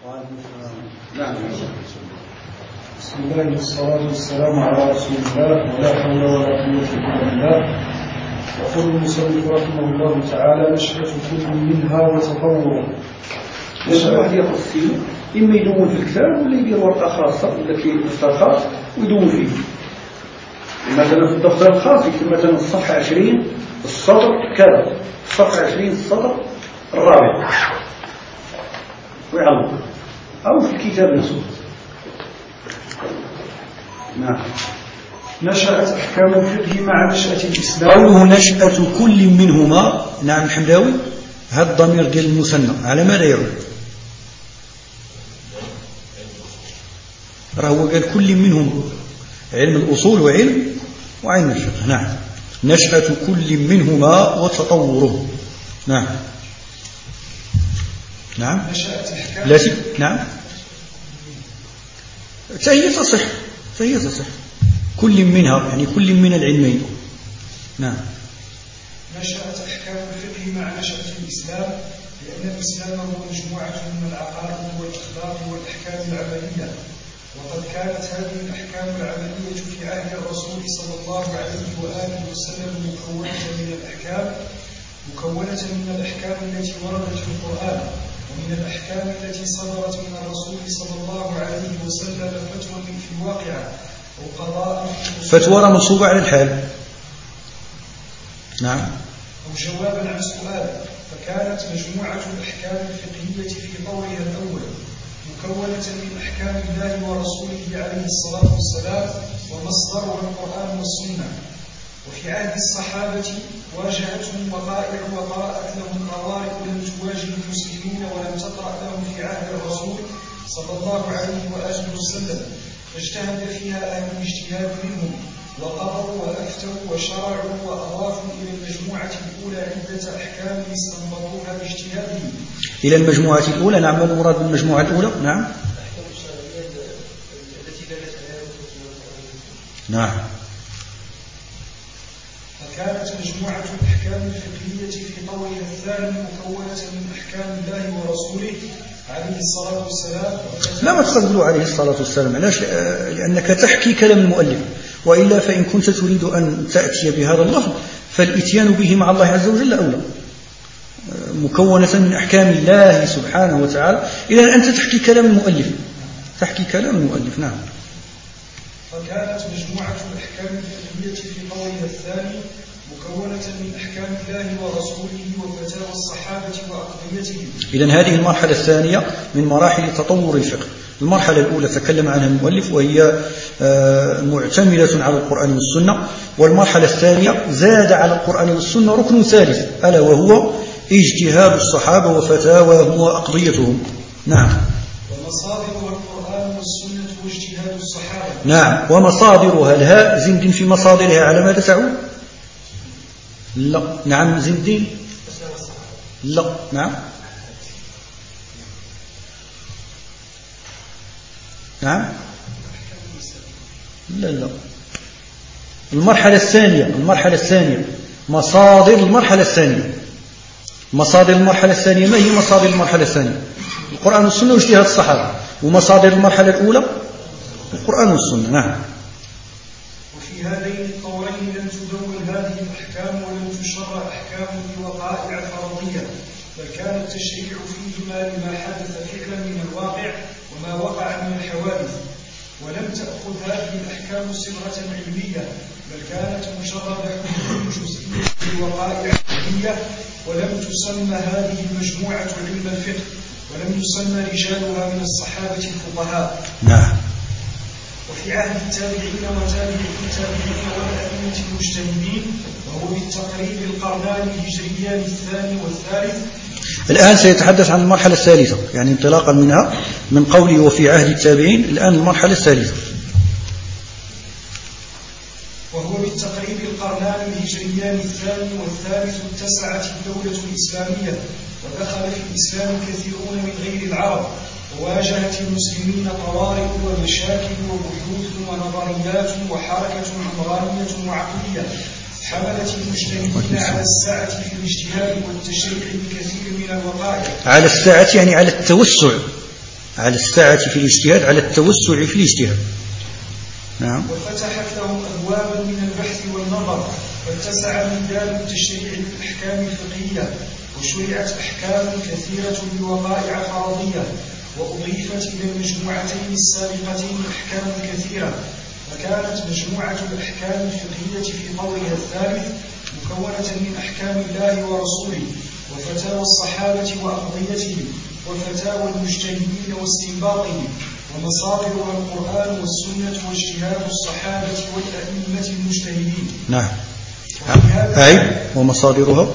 بسم الله والصلاة والسلام على رسول الله ولا حول ولا قوة إلا بالله. يقول المصنف رحمه الله تعالى: نشأة كل منها وتطوره. نشأة واحد ياخذ فيه، إما يدون في الكتاب ولا يدير ورقة خاصة ولا كيفتر خاص ويدون فيه. مثلا في الدفتر الخاص يكتب مثلا الصفحة 20 السطر كذا، الصفحة 20 السطر الرابع ويعلق، أو في الكتاب نفسه. نعم. نشأت أحكام الفقه مع نشأة الإسلام. قوله نشأة كل منهما، نعم الحمداوي، هذا الضمير ديال المثنى على ماذا يعود؟ راه هو قال كل منهم، علم الأصول وعلم الفقه. نعم. نشأة كل منهما وتطوره. نعم. نعم. لا شيء. نعم. فهي تصح كل منها، يعني كل من العلمين. نعم. نشأت أحكام الفقه مع نشأة الإسلام، لأن الإسلام هو مجموعة من العقائد والأخلاق والأحكام العملية، وقد كانت هذه الأحكام العملية في عهد الرسول صلى الله عليه وآله وسلم مكونة من الأحكام التي وردت في القرآن، ومن الأحكام التي صدرت من الرسول صلى الله عليه وسلم فتوى في الواقعة أو قضاء فتوى منصوبة على الحال. نعم. أو جوابا عن سؤال. فكانت مجموعة الأحكام الفقهية في طورها الأول مكونة من أحكام الله ورسوله عليه الصلاة والسلام، ومصدرها القرآن والسنة. وفي عهد الصحابة واجهتهم وقائع وقرأت لهم قوارئ لم تواجه المسلمين ولم تقرأ لهم في عهد الرسول صلى الله عليه وآله وسلم، فاجتهد فيها أهل الاجتهاد منهم وقضوا وأفتوا وشرعوا وأضافوا إلى المجموعة الأولى عدة أحكام استنبطوها باجتهادهم. إلى المجموعة الأولى. نعم. ما المراد بالمجموعة الأولى؟ نعم. نعم. فكانت مجموعة الأحكام الفقهية في طورها الثاني مكونة من أحكام الله ورسوله عليه الصلاة والسلام. لا، ما تقولوا عليه الصلاة والسلام. علاش؟ لأنك تحكي كلام المؤلف، وإلا فإن كنت تريد أن تأتي بهذا اللفظ فالإتيان به مع الله عز وجل أولى. مكونة من أحكام الله سبحانه وتعالى، إذا أنت تحكي كلام المؤلف. نعم. فكانت مجموعة الأحكام الفقهية في طورها الثاني مكونة من أحكام الله ورسوله وفتاوى الصحابة وأقضيتهم. إذن هذه المرحلة الثانية من مراحل تطور الفقه. المرحلة الأولى تكلم عنها المؤلف وهي معتمدة على القرآن والسنة، والمرحلة الثانية زاد على القرآن والسنة ركن ثالث، ألا وهو اجتهاد الصحابة وفتاواهم وأقضيتهم. نعم. ومصادرها القرآن والسنة واجتهاد الصحابة. نعم. ومصادرها، الهاء زندين في مصادرها على ماذا تعود؟ لا. نعم. زندين. لا. نعم. نعم. لا. المرحلة الثانية مصادر المرحلة الثانية. مصادر المرحلة الثانية ما هي مصادر المرحلة الثانية؟ القرآن والسنة واجتهاد الصحابة. ومصادر المرحلة الأولى القرآن والسنة. نعم. وفي هذين الطورين لم تدون هذه الأحكام ولم تشرع أحكام الوقائع الفرضية، بل كان التشريع فيهما لما حدث فعلا من الواقع وما وقع من الحوادث، ولم تأخذ هذه الأحكام صبغة علمية، بل كانت مجرد حكم جزئية للوقائع الفقهية، ولم تسمى هذه المجموعة علم الفقه، ولم يسمى رجالها من الصحابة الفقهاء. نعم. وفي عهد التابعين وتابعي التابعين والأئمة المجتهدين، وهو بالتقريب القرنان الهجريان الثاني والثالث. الآن سيتحدث عن المرحلة الثالثة، يعني انطلاقا منها من قوله وفي عهد التابعين، الآن المرحلة الثالثة. وهو بالتقريب القرنان الهجريان الثاني والثالث اتسعت الدولة الإسلامية، ودخل في الإسلام كثيرون من غير العرب، وواجهت المسلمين طوارئ ومشاكل وبحوث ونظريات وحركة عمرانية وعقلية حملت المجتهدين على السعة في الاجتهاد والتشريع بكثير من الوقائع. على السعة يعني على التوسع على السعة في الاجتهاد، على التوسع في الاجتهاد. نعم. وفتحت لهم أبوابا من البحث والنظر، فاتسع ميدان التشريع للأحكام الفقهية، وشرعت أحكام كثيرة بوقائع فرضية، وأضيفت إلى المجموعتين السابقتين أحكام كثيرة، فكانت مجموعة الأحكام الفقهية في طورها الثالث مكونة من أحكام الله ورسوله، وفتاوى الصحابة وأقضيتهم، وفتاوى المجتهدين واستنباطهم، ومصادرها القرآن والسنة واجتهاد الصحابة والأئمة المجتهدين. نعم. أي ومصادرها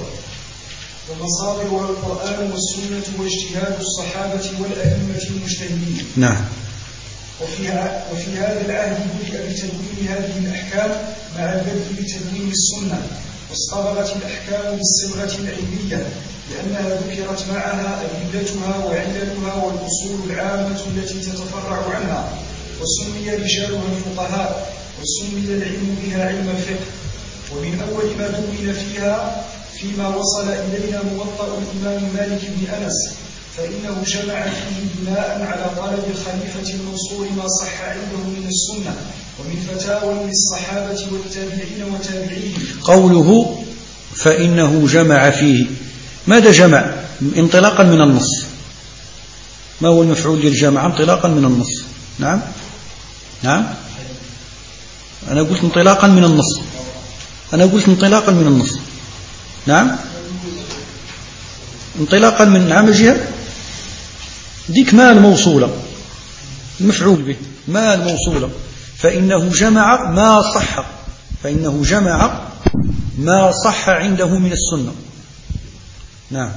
القرآن والسنة واجتهاد الصحابة والأئمة المجتهدين. نعم. وفي هذا العهد بدأ بتدوين هذه الأحكام مع البدء بتدوين السنة، واصطبغت الأحكام بالصبغة العلمية، لأنها ذكرت معها أدلتها وعللها والأصول العامة التي تتفرع عنها، وسمي رجالها الفقهاء، وسمي العلم بها علم الفقه. ومن أول ما دون فيها فيما وصل إلينا موطأ الإمام مالك بن أنس، فإنه جمع فيه بناء على طلب الخليفة المنصور ما صح عنده من السنة، ومن فتاوى للصحابة والتابعين وتابعيهم. قوله فإنه جمع فيه، ماذا جمع؟ انطلاقا من النص. ما هو المفعول للجمع انطلاقا من النص؟ نعم. نعم. أنا قلت انطلاقا من النص. نعم. انطلاقا من نعم الجهة ديك ما الموصولة، المفعول به ما الموصولة. فإنه جمع ما صح عنده من السنة. نعم.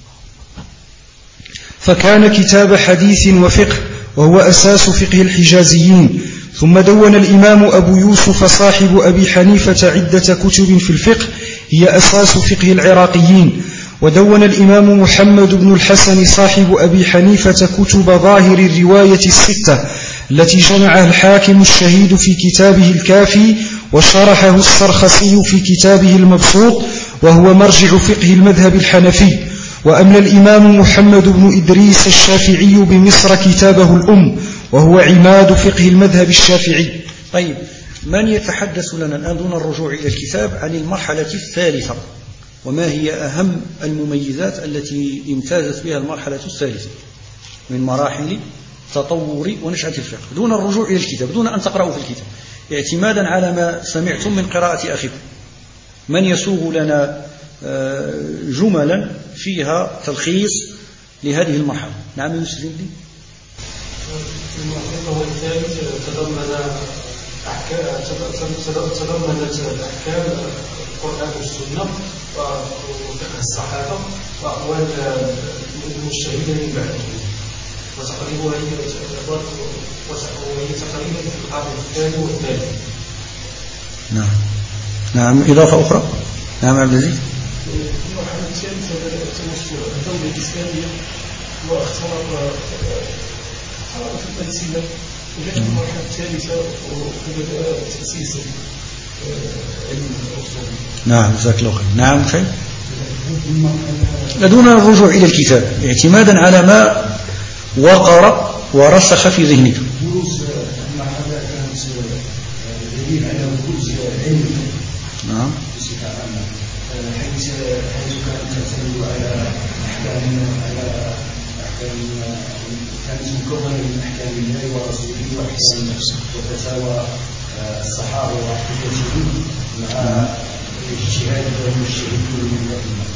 فكان كتاب حديث وفقه، وهو أساس فقه الحجازيين. ثم دون الإمام أبو يوسف صاحب أبي حنيفة عدة كتب في الفقه هي أساس فقه العراقيين. ودون الإمام محمد بن الحسن صاحب أبي حنيفة كتب ظاهر الرواية الستة التي جمعها الحاكم الشهيد في كتابه الكافي، وشرحه السرخسي في كتابه المبسوط، وهو مرجع فقه المذهب الحنفي. وأملى الإمام محمد بن إدريس الشافعي بمصر كتابه الأم، وهو عماد فقه المذهب الشافعي. طيب، من يتحدث لنا الآن دون الرجوع إلى الكتاب عن المرحلة الثالثة، وما هي أهم المميزات التي امتازت بها المرحلة الثالثة من مراحل تطور ونشأة الفقه، دون الرجوع إلى الكتاب، دون أن تقرأوا في الكتاب، اعتمادا على ما سمعتم من قراءة أخيكم؟ من يسوغ لنا جملا فيها تلخيص لهذه المرحلة؟ نعم يوسف لي. المرحلة الثالث تضمنت أحكام القرآن والسنة وفقه الصحابة وأقوال المجتهدين من بعدهم، وتقريبا وهي تقريبا في القرن الثاني والثالث. نعم. إضافة أخرى. نعم عبد العزيز. المرحلة الثالثة بدأت الدولة الإسلامية واخترق في الألسنة، وجاءت المرحلة الثالثة وبدأ تأسيس علم الأصول. نعم جزاك الله خير. نعم خير. دون الرجوع إلى الكتاب، اعتمادا على ما وقر ورسخ في ذهنك. بروز المرحلة كانت دليل على بروز علم. نعم. بصفة عامة، حيث كانت تعتمد على أحكام كانت مكونة من أحكام الله ورسوله وأحكام وفتاوى الصحابة وأحكامهم مع اجتهاد المجتهدين من الأئمة.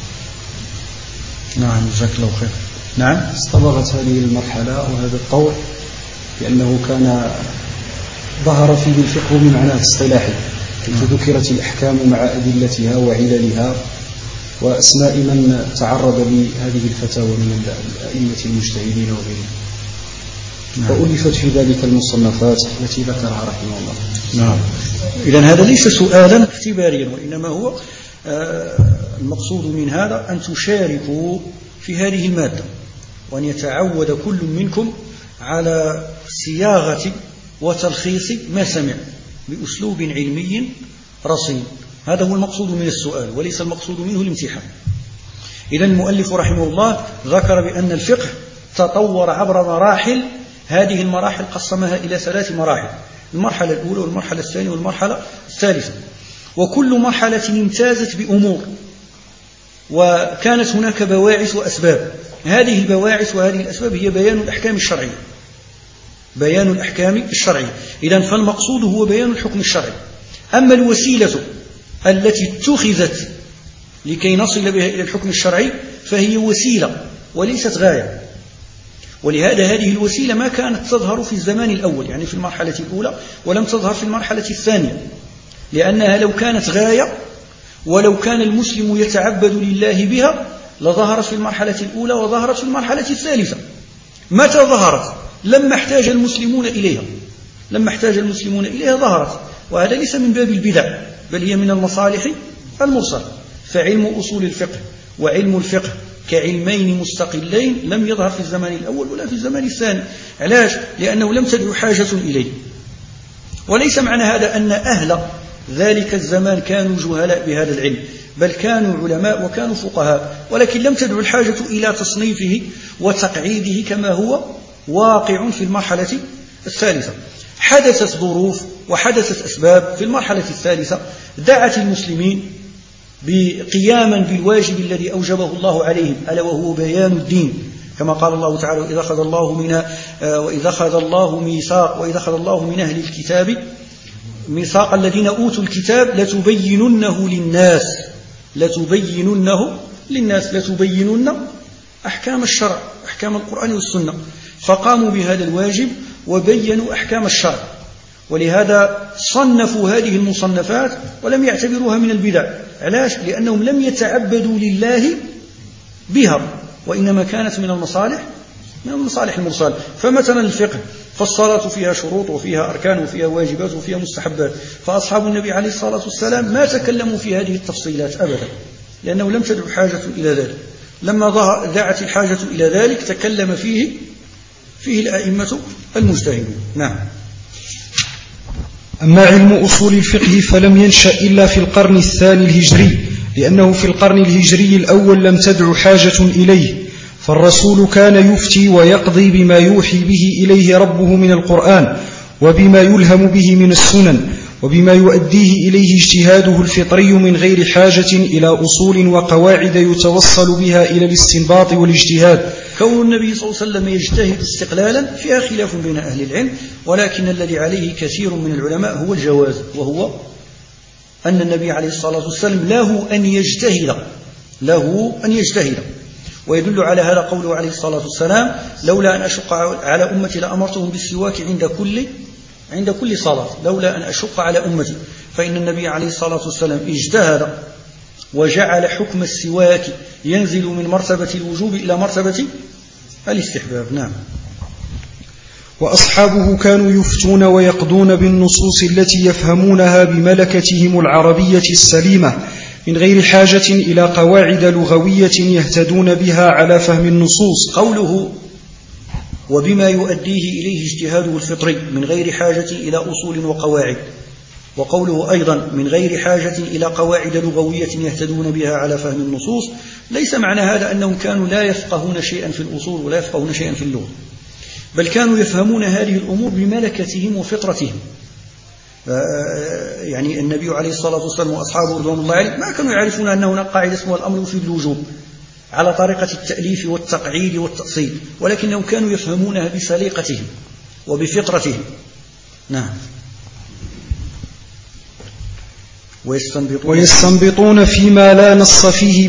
نعم جزاك الله خير. نعم. استمرت هذه المرحلة وهذا الطور لأنه كان ظهر فيه الفقه بمعناه الاصطلاحي، حيث ذكرت الأحكام مع أدلتها وعللها وأسماء من تعرض لهذه الفتاوى من الأئمة المجتهدين وغيرهم. وألفت في ذلك المصنفات التي ذكرها رحمه الله. نعم. إذن هذا ليس سؤالا اختباريا، وإنما هو المقصود من هذا أن تشاركوا في هذه المادة، وأن يتعود كل منكم على صياغة وتلخيص ما سمع بأسلوب علمي رصين. هذا هو المقصود من السؤال، وليس المقصود منه الامتحان. إذن المؤلف رحمه الله ذكر بأن الفقه تطور عبر مراحل. هذه المراحل قسمها إلى 3 مراحل: المرحلة الأولى والمرحلة الثانية والمرحلة الثالثة، وكل مرحلة امتازت بأمور، وكانت هناك بواعث وأسباب. هذه البواعث وهذه الأسباب هي بيان الأحكام الشرعية. بيان الأحكام الشرعية، إذن فالمقصود هو بيان الحكم الشرعي. أما الوسيلة التي اتخذت لكي نصل بها إلى الحكم الشرعي فهي وسيلة وليست غاية، ولهذا هذه الوسيلة ما كانت تظهر في الزمان الأول، يعني في المرحلة الأولى، ولم تظهر في المرحلة الثانية، لأنها لو كانت غاية ولو كان المسلم يتعبد لله بها لظهرت في المرحلة الأولى وظهرت في المرحلة الثالثة. متى ظهرت؟ لما احتاج المسلمون إليها، لما احتاج المسلمون إليها ظهرت، وهذا ليس من باب البدع بل هي من المصالح المرسلة. فعلم أصول الفقه وعلم الفقه كعلمين مستقلين لم يظهر في الزمان الأول ولا في الزمان الثاني. علاش؟ لأنه لم تدعو حاجة إليه. وليس معنى هذا أن أهل ذلك الزمان كانوا جهلاء بهذا العلم، بل كانوا علماء وكانوا فقهاء، ولكن لم تدعو الحاجة إلى تصنيفه وتقعيده كما هو واقع في المرحلة الثالثة. حدثت ظروف وحدثت أسباب في المرحلة الثالثة دعت المسلمين بقياما بالواجب الذي أوجبه الله عليهم، ألا وهو بيان الدين، كما قال الله تعالى: وإذا أخذ الله من أهل الكتاب ميثاق الذين أوتوا الكتاب لتبيننه للناس لتبينن أحكام الشرع، أحكام القرآن والسنة. فقاموا بهذا الواجب وبينوا أحكام الشرع، ولهذا صنفوا هذه المصنفات ولم يعتبروها من البدع. علاش؟ لأنهم لم يتعبدوا لله بها، وإنما كانت من المصالح المرسلة. فمثلا الفقه، فالصلاة فيها شروط وفيها أركان وفيها واجبات وفيها مستحبات، فأصحاب النبي عليه الصلاة والسلام ما تكلموا في هذه التفصيلات أبدا، لأنه لم تدع حاجة إلى ذلك. لما دعت الحاجة إلى ذلك تكلم فيه الأئمة المجتهدون. نعم. أما علم أصول الفقه فلم ينشأ إلا في القرن الثاني الهجري، لأنه في القرن الهجري الأول لم تدع حاجة إليه، فالرسول كان يفتي ويقضي بما يوحي به إليه ربه من القرآن، وبما يلهم به من السنن، وبما يؤديه إليه اجتهاده الفطري من غير حاجة إلى أصول وقواعد يتوصل بها إلى الاستنباط والاجتهاد. كون النبي صلى الله عليه وسلم يجتهد استقلالا فيها خلاف بين أهل العلم، ولكن الذي عليه كثير من العلماء هو الجواز، وهو أن النبي عليه الصلاة والسلام له أن يجتهد. ويدل على هذا قوله عليه الصلاة والسلام: لولا أن أشق على أمتي لأمرتهم بالسواك عند كل صلاة. لولا أن أشق على أمتي، فإن النبي عليه الصلاة والسلام اجتهد وجعل حكم السواك ينزل من مرتبة الوجوب إلى مرتبة الاستحباب. نعم. وأصحابه كانوا يفتون ويقضون بالنصوص التي يفهمونها بملكتهم العربية السليمة من غير حاجة إلى قواعد لغوية يهتدون بها على فهم النصوص. قوله وبما يؤديه إليه اجتهاده الفطري من غير حاجة إلى أصول وقواعد، وقوله أيضا من غير حاجة إلى قواعد لغوية يهتدون بها على فهم النصوص، ليس معنى هذا أنهم كانوا لا يفقهون شيئا في الأصول ولا يفقهون شيئا في اللغة، بل كانوا يفهمون هذه الأمور بملكتهم وفطرتهم. يعني النبي عليه الصلاة والسلام وأصحابه رضوان الله عليهم ما كانوا يعرفون أن هناك قاعدة اسمها الأمر يفيد الوجوب على طريقة التأليف والتقعيد والتأصيل، ولكنهم كانوا يفهمونها بسليقتهم وبفطرتهم. نعم. ويستنبطون فيما لا نص فيه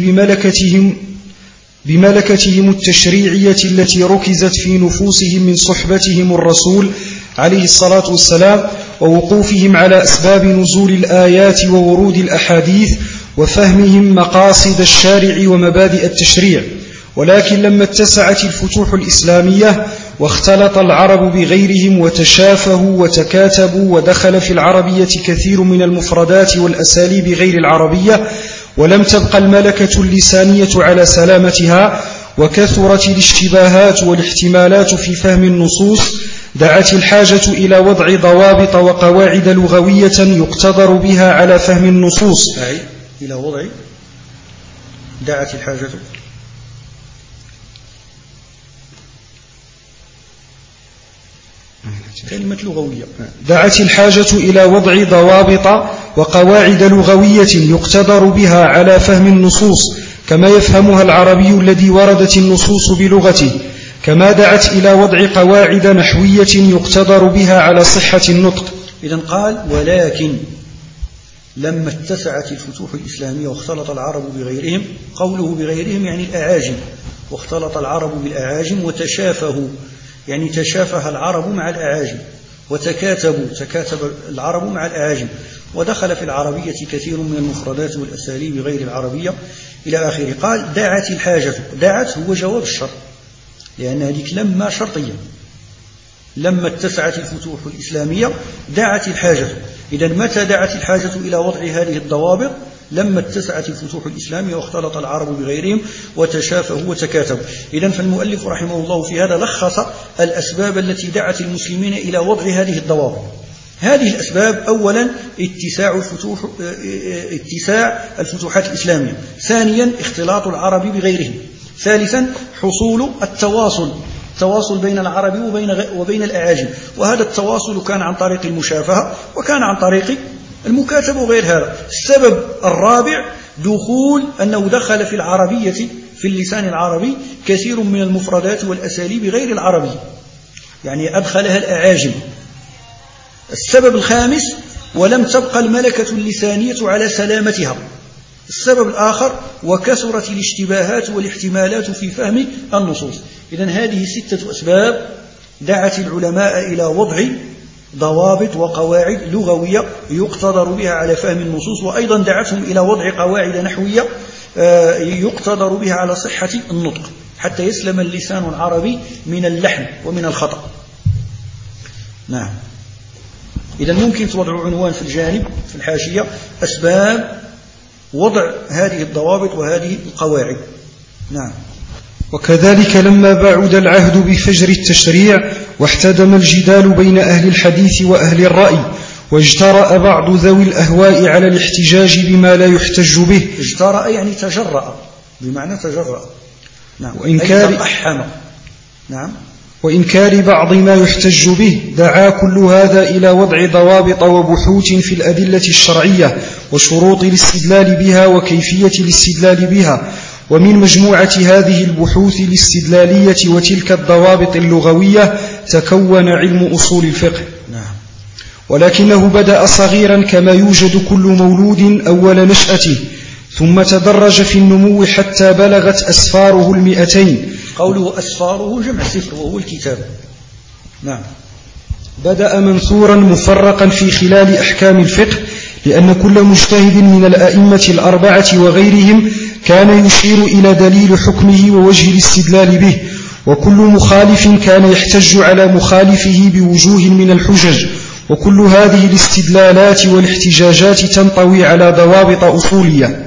بملكتهم التشريعية التي ركزت في نفوسهم من صحبتهم الرسول عليه الصلاة والسلام، ووقوفهم على أسباب نزول الآيات وورود الأحاديث، وفهمهم مقاصد الشارع ومبادئ التشريع. ولكن لما اتسعت الفتوح الإسلامية واختلط العرب بغيرهم وتشافهوا وتكاتبوا، ودخل في العربية كثير من المفردات والأساليب غير العربية، ولم تبقى الملكة اللسانية على سلامتها، وكثرت الاشتباهات والاحتمالات في فهم النصوص، دعت الحاجة إلى وضع ضوابط وقواعد لغوية يقتدر بها على فهم النصوص. إلى وضع دعت الحاجة كلمة لغوية. دعت الحاجة إلى وضع ضوابط وقواعد لغوية يقتدر بها على فهم النصوص كما يفهمها العربي الذي وردت النصوص بلغته، كما دعت إلى وضع قواعد نحوية يقتدر بها على صحة النطق. إذن قال ولكن لما اتسعت الفتوح الإسلامية واختلط العرب بغيرهم، قوله بغيرهم يعني الأعاجم، واختلط العرب بالأعاجم وتشافهوا، يعني تشافه العرب مع الأعاجم تكاتب العرب مع الأعاجم، ودخل في العربية كثير من المفردات والأساليب غير العربية إلى آخره. قال دعت الحاجة، دعت هو جواب الشرط، لأن هذيك لما شرطية، لما اتسعت الفتوح الإسلامية دعت الحاجة. إذا متى دعت الحاجة إلى وضع هذه الضوابط؟ لما اتسعت الفتوح الإسلامية واختلط العرب بغيرهم وتشافهوا وتكاتبوا. إذن فالمؤلف رحمه الله في هذا لخص الأسباب التي دعت المسلمين إلى وضع هذه الضوابط. هذه الأسباب: أولا اتساع الفتوحات الإسلامية، ثانيا اختلاط العرب بغيرهم، ثالثا حصول التواصل بين العرب وبين الأعاجم، وهذا التواصل كان عن طريق المشافهة وكان عن طريق المكاتبة وغير هذا. السبب الرابع أنه دخل في العربية، في اللسان العربي، كثير من المفردات والأساليب غير العربية، يعني أدخلها الأعاجم. السبب الخامس: ولم تبقى الملكة اللسانية على سلامتها. السبب الآخر: وكثرت الاشتباهات والاحتمالات في فهم النصوص. إذن هذه 6 أسباب دعت العلماء إلى وضع ضوابط وقواعد لغوية يقتدر بها على فهم النصوص، وأيضا دعتهم إلى وضع قواعد نحوية يقتدر بها على صحة النطق، حتى يسلم اللسان العربي من اللحن ومن الخطأ. نعم. إذن ممكن توضعوا عنوان في الجانب في الحاشية: أسباب وضع هذه الضوابط وهذه القواعد. نعم. وكذلك لما بعد العهد بفجر التشريع واحتدم الجدال بين أهل الحديث وأهل الرأي، واجترأ بعض ذوي الأهواء على الاحتجاج بما لا يحتج به. اجترأ يعني تجرأ، بمعنى تجرأ. نعم. نعم. وإنكار بعض ما يحتج به، دعا كل هذا إلى وضع ضوابط وبحوث في الأدلة الشرعية وشروط الاستدلال بها وكيفية الاستدلال بها. ومن مجموعة هذه البحوث الاستدلالية وتلك الضوابط اللغوية تكون علم أصول الفقه. نعم. ولكنه بدأ صغيرا كما يوجد كل مولود أول نشأته، ثم تدرج في النمو حتى بلغت أسفاره 200. قوله أسفاره جمع سفر وهو الكتاب. نعم. بدأ منثورا مفرقا في خلال أحكام الفقه، لأن كل مجتهد من الأئمة الأربعة وغيرهم كان يشير إلى دليل حكمه ووجه الاستدلال به، وكل مخالف كان يحتج على مخالفه بوجوه من الحجج، وكل هذه الاستدلالات والاحتجاجات تنطوي على ضوابط أصولية.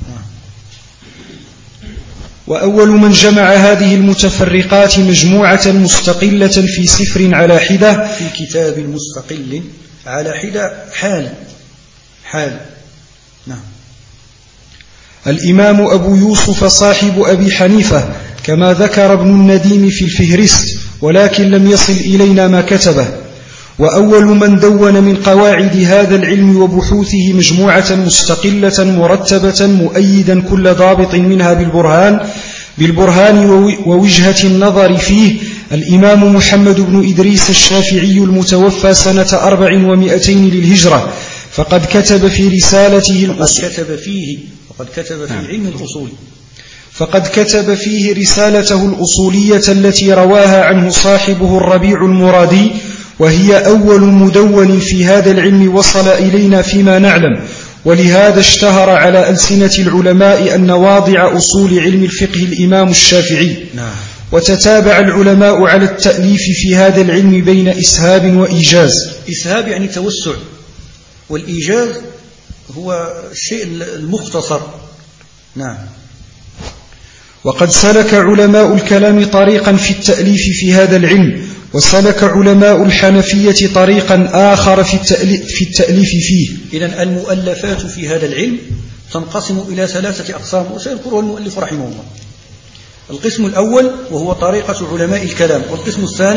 وأول من جمع هذه المتفرقات مجموعة مستقلة في سفر على حدة، في كتاب مستقل على حدة، حال. نعم. الإمام أبو يوسف صاحب أبي حنيفة، كما ذكر ابن النديم في الفهرست، ولكن لم يصل إلينا ما كتبه. وأول من دون من قواعد هذا العلم وبحوثه مجموعة مستقلة مرتبة مؤيدا كل ضابط منها بالبرهان ووجهة النظر فيه، الإمام محمد بن إدريس الشافعي المتوفى سنة 400 للهجرة. فقد كتب في رسالته فقد كتب فيه رسالته الأصولية التي رواها عنه صاحبه الربيع المرادي، وهي أول مدون في هذا العلم وصل إلينا فيما نعلم. ولهذا اشتهر على ألسنة العلماء أن واضع أصول علم الفقه الإمام الشافعي. وتتابع العلماء على التأليف في هذا العلم بين إسهاب وإيجاز. إسهاب يعني توسع، والإيجاز هو الشيء المختصر. نعم. وقد سلك علماء الكلام طريقا في التأليف في هذا العلم، وسلك علماء الحنفية طريقا آخر في التأليف فيه. إذن المؤلفات في هذا العلم تنقسم إلى 3 أقسام، وسيذكرها المؤلف رحمه الله. القسم الأول وهو طريقة علماء الكلام، والقسم الثاني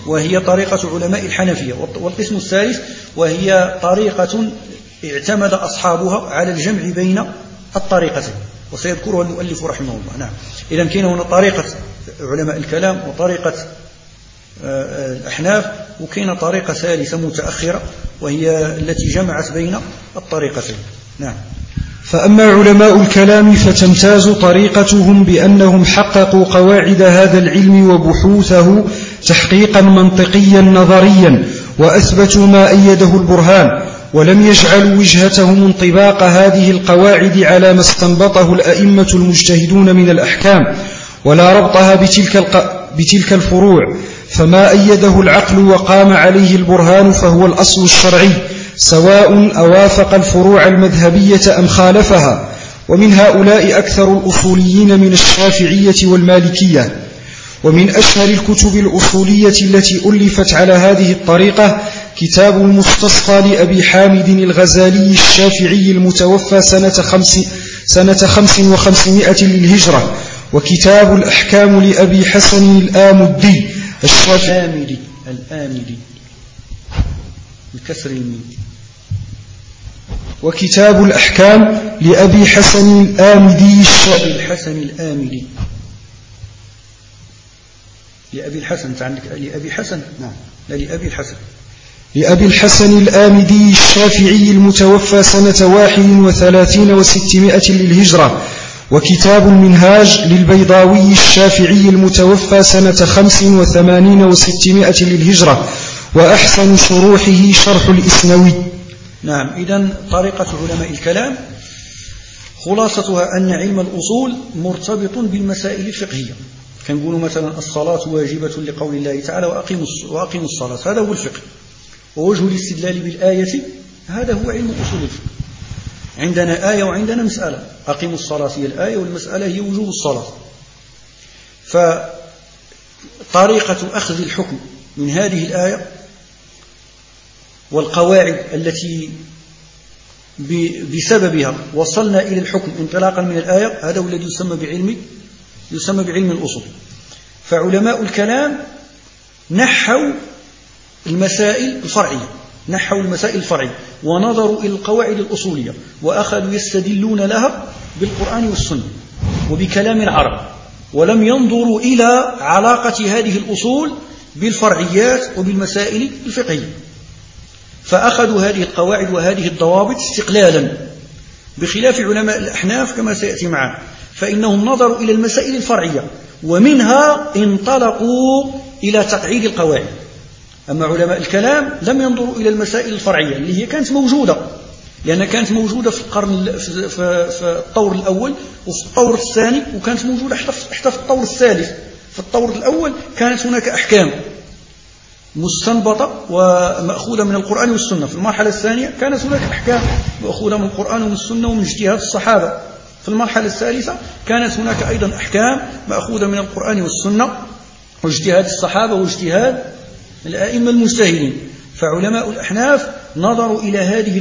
وهي طريقة علماء الحنفية. والقسم الثالث وهي طريقة اعتمد أصحابها على الجمع بين الطريقتين، وسيذكرها المؤلف رحمه الله. نعم، إذا كاين هنا طريقة علماء الكلام وطريقة الأحناف، وكاين طريقة ثالثة متأخرة وهي التي جمعت بين الطريقتين. نعم. فأما علماء الكلام فتمتاز طريقتهم بأنهم حققوا قواعد هذا العلم وبحوثه تحقيقا منطقيا نظريا، وأثبتوا ما أيده البرهان، ولم يجعلوا وجهتهم انطباق هذه القواعد على ما استنبطه الأئمة المجتهدون من الأحكام، ولا ربطها بتلك الفروع، فما أيده العقل وقام عليه البرهان فهو الأصل الشرعي، سواء أوافق الفروع المذهبية أم خالفها. ومن هؤلاء أكثر الأصوليين من الشافعية والمالكية. ومن أشهر الكتب الأصولية التي ألفت على هذه الطريقة كتاب المستصفى لأبي حامد الغزالي الشافعي المتوفى سنة 500 للهجرة، وكتاب الأحكام لأبي حسن الآمدي الآمدي بكسر الميم. وكتاب الأحكام لأبي حسن الآمدي لأبي الحسن عندك لأبي حسن؟ نعم، لا لأبي الحسن. لأبي الحسن الآمدي الشافعي المتوفى سنة 31 و600 للهجرة. وكتاب المنهاج للبيضاوي الشافعي المتوفى سنة 85 و600 للهجرة، وأحسن شروحه شرح الإسنوي. نعم، إذن طريقة علماء الكلام خلاصتها أن علم الأصول مرتبط بالمسائل الفقهية. كنقولوا مثلا الصلاة واجبة لقول الله تعالى وأقيموا الصلاة، هذا هو الفقه. ووجه الاستدلال بالآية هذا هو علم أصول الفقه. عندنا آية وعندنا مسألة، أقيموا الصلاة هي الآية والمسألة هي وجوب الصلاة. فطريقة أخذ الحكم من هذه الآية والقواعد التي بسببها وصلنا إلى الحكم انطلاقا من الآية، هذا هو الذي يسمى بعلم الأصول. فعلماء الكلام نحوا المسائل الفرعية ونظروا إلى القواعد الأصولية، وأخذوا يستدلون لها بالقرآن والسنة وبكلام العرب، ولم ينظروا إلى علاقة هذه الأصول بالفرعيات وبالمسائل الفقهية. فأخذوا هذه القواعد وهذه الضوابط استقلالا، بخلاف علماء الأحناف كما سيأتي معنا، فإنهم نظروا إلى المسائل الفرعية ومنها انطلقوا إلى تقعيد القواعد. أما علماء الكلام لم ينظروا إلى المسائل الفرعية اللي هي كانت موجودة، لأنها كانت موجودة في الطور الأول وفي الطور الثاني، وكانت موجودة حتى في الطور الثالث. في الطور الأول كانت هناك أحكام مستنبطة ومأخوذة من القرآن والسنة. في المرحلة الثانية كانت هناك أحكام مأخوذة من القرآن والسنة ومن اجتهاد الصحابة. في المرحلة الثالثة كانت هناك أيضا أحكام مأخوذة من القرآن والسنة واجتهاد الصحابة واجتهاد الأئمة المجتهدين. فعلماء الأحناف نظروا إلى هذه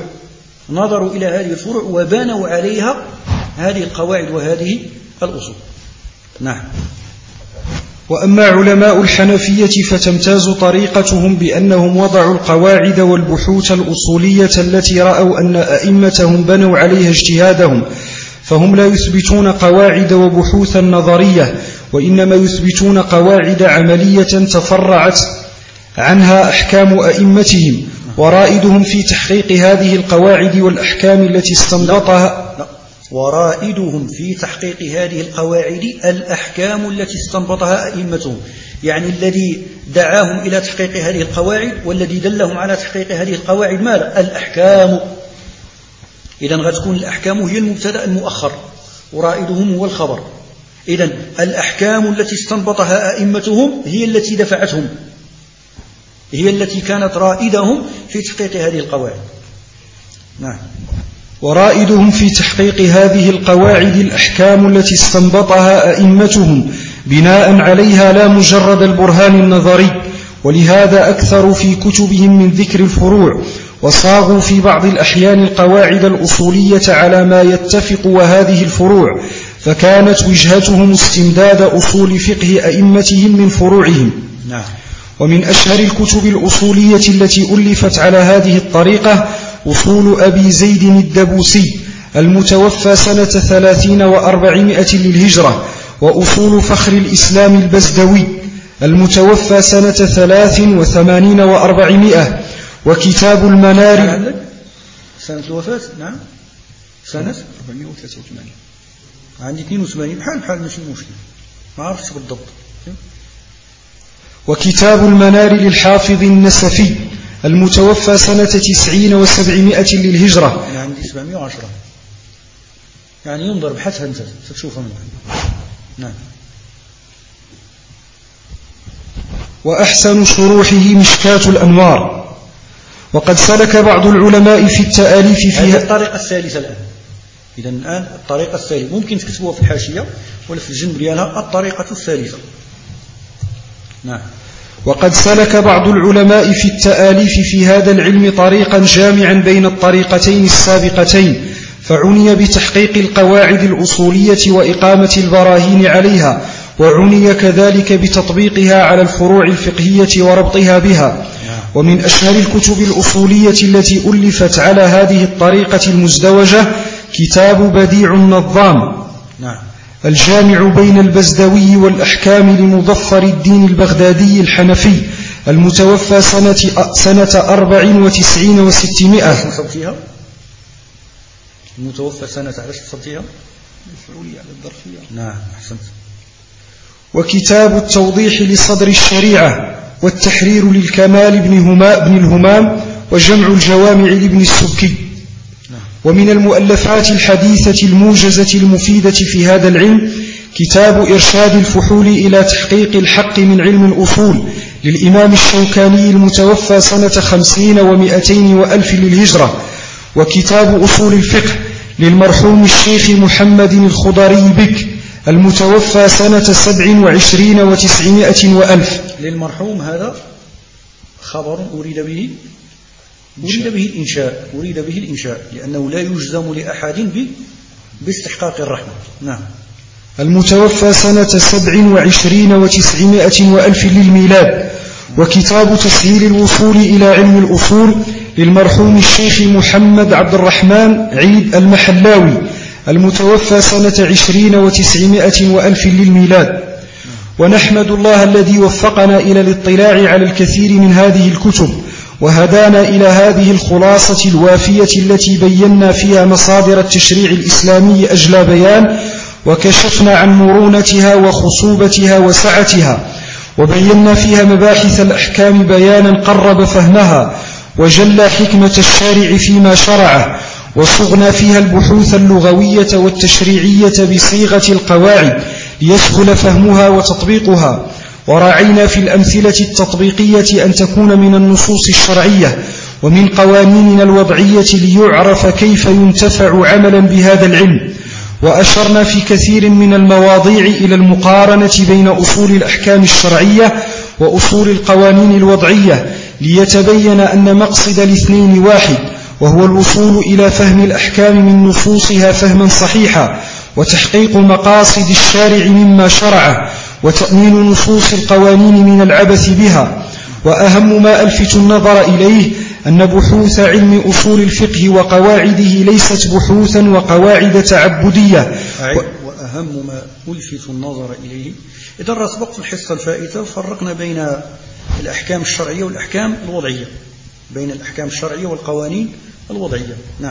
الفروع وبنوا عليها هذه القواعد وهذه الأصول. نعم. وأما علماء الحنفية فتمتاز طريقتهم بأنهم وضعوا القواعد والبحوث الأصولية التي رأوا أن أئمتهم بنوا عليها اجتهادهم، فهم لا يثبتون قواعد وبحوثا نظرية، وإنما يثبتون قواعد عملية تفرعت عنها أحكام أئمتهم، ورائدهم في تحقيق هذه القواعد والأحكام التي استنبطها ورائدهم في تحقيق هذه القواعد الأحكام التي استنبطها أئمتهم، يعني الذي دعاهم إلى تحقيق هذه القواعد والذي دلهم على تحقيق هذه القواعد ماذا؟ الأحكام. إذن غتكون الأحكام هي المبتدأ المؤخر ورائدهم هو الخبر. إذن الأحكام التي استنبطها أئمتهم هي التي دفعتهم، هي التي كانت رائدهم في تحقيق هذه القواعد. نعم. ورائدهم في تحقيق هذه القواعد الأحكام التي استنبطها أئمتهم بناء عليها لا مجرد البرهان النظري، ولهذا أكثروا في كتبهم من ذكر الفروع، وصاغوا في بعض الأحيان القواعد الأصولية على ما يتفق وهذه الفروع، فكانت وجهتهم استمداد أصول فقه أئمتهم من فروعهم. نعم. ومن أشهر الكتب الأصولية التي ألفت على هذه الطريقة أصول أبي زيد الدبوسي المتوفى سنة 30 و400 للهجرة، وأصول فخر الإسلام البزدوي المتوفى سنة 83 و400، وكتاب المنار سنة الوفاة. نعم سنة 483. عندي 82 بحال ماشي مشكل، ما عرفتش بالضبط. وكتاب المنار للحافظ النسفي المتوفى سنة 90 و700 للهجرة. أنا عندي 710، يعني ينظر بحثها أنت ستشوفها منها. نعم. وأحسن شروحه مشكاة الأنوار. وقد سلك بعض العلماء في التآليف فيها. هذه الطريقة الثالثة الآن. إذن الآن الطريقة الثالثة ممكن تكتبوها في الحاشية ولا في الجنب ديالها الطريقة الثالثة. نعم. وقد سلك بعض العلماء في التآليف في هذا العلم طريقا جامعا بين الطريقتين السابقتين، فعني بتحقيق القواعد الأصولية وإقامة البراهين عليها، وعني كذلك بتطبيقها على الفروع الفقهية وربطها بها. ومن أشهر الكتب الأصولية التي ألفت على هذه الطريقة المزدوجة كتاب بديع النظام الجامع بين البزدوي والأحكام لمظفر الدين البغدادي الحنفي المتوفى سنة 94 و600. المتوفى سنة علاش صوتيها مفعولية على الظرفية. نعم أحسنت. وكتاب التوضيح لصدر الشريعة والتحرير للكمال بن الهمام وجمع الجوامع لابن السبكي. ومن المؤلفات الحديثة الموجزة المفيدة في هذا العلم كتاب إرشاد الفحول إلى تحقيق الحق من علم الأصول للإمام الشوكاني المتوفى سنة 50 و200 وألف للهجرة، وكتاب أصول الفقه للمرحوم الشيخ محمد الخضري بك المتوفى سنة 27 و900 وألف. للمرحوم هذا خبر أريد به الإنشاء لأنه لا يجزم لأحد باستحقاق الرحمة. نعم. المتوفى سنة 27 و900 وألف للميلاد. وكتاب تسهيل الوصول إلى علم الأصول للمرحوم الشيخ محمد عبد الرحمن عيد المحلاوي المتوفى سنة 20 و900 وألف للميلاد. ونحمد الله الذي وفقنا إلى الاطلاع على الكثير من هذه الكتب وهدانا إلى هذه الخلاصة الوافية التي بينا فيها مصادر التشريع الإسلامي أجلى بيان، وكشفنا عن مرونتها وخصوبتها وسعتها، وبينا فيها مباحث الأحكام بيانا قرب فهمها وجل حكمة الشارع فيما شرعه، وصغنا فيها البحوث اللغوية والتشريعية بصيغة القواعد ليسهل فهمها وتطبيقها، وراعينا في الأمثلة التطبيقية أن تكون من النصوص الشرعية ومن قوانيننا الوضعية ليعرف كيف ينتفع عملا بهذا العلم. وأشرنا في كثير من المواضيع إلى المقارنة بين أصول الأحكام الشرعية وأصول القوانين الوضعية ليتبين أن مقصد الاثنين واحد، وهو الوصول إلى فهم الأحكام من نصوصها فهما صحيحا، وتحقيق مقاصد الشارع مما شرعه، وتأمين نصوص القوانين من العبث بها. وأهم ما ألفت النظر إليه أن بحوث علم أصول الفقه وقواعده ليست بحوثا وقواعد تعبدية. وأهم ما ألفت النظر إليه، إذا رسبقت في الحصة الفائتة فرقنا بين الأحكام الشرعية والأحكام الوضعية، بين الأحكام الشرعية والقوانين الوضعية. نعم.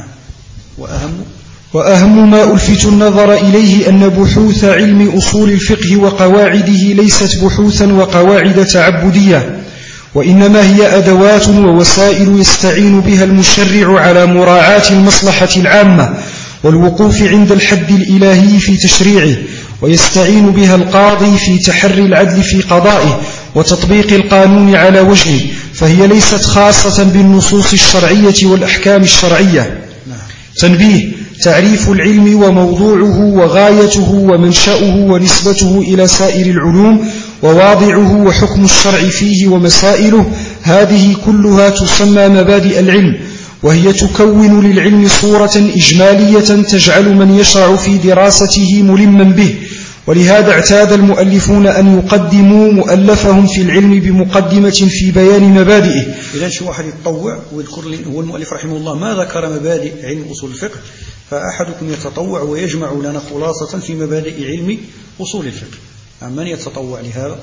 وأهم ما ألفت النظر إليه أن بحوث علم أصول الفقه وقواعده ليست بحوثا وقواعد تعبدية، وإنما هي أدوات ووسائل يستعين بها المشرع على مراعاة المصلحة العامة والوقوف عند الحد الإلهي في تشريعه، ويستعين بها القاضي في تحري العدل في قضائه وتطبيق القانون على وجهه، فهي ليست خاصة بالنصوص الشرعية والأحكام الشرعية. تنبيه: تعريف العلم وموضوعه وغايته ومنشأه ونسبته إلى سائر العلوم وواضعه وحكم الشرع فيه ومسائله، هذه كلها تسمى مبادئ العلم، وهي تكون للعلم صورة إجمالية تجعل من يشرع في دراسته ملما به، ولهذا اعتاد المؤلفون أن يقدموا مؤلفهم في العلم بمقدمة في بيان مبادئه. إذا شو واحد يتطوع ويذكر لي هو المؤلف رحمه الله ما ذكر مبادئ علم أصول الفقه، فأحدكم يتطوع ويجمع لنا خلاصة في مبادئ علم أصول الفقه. من يتطوع لهذا؟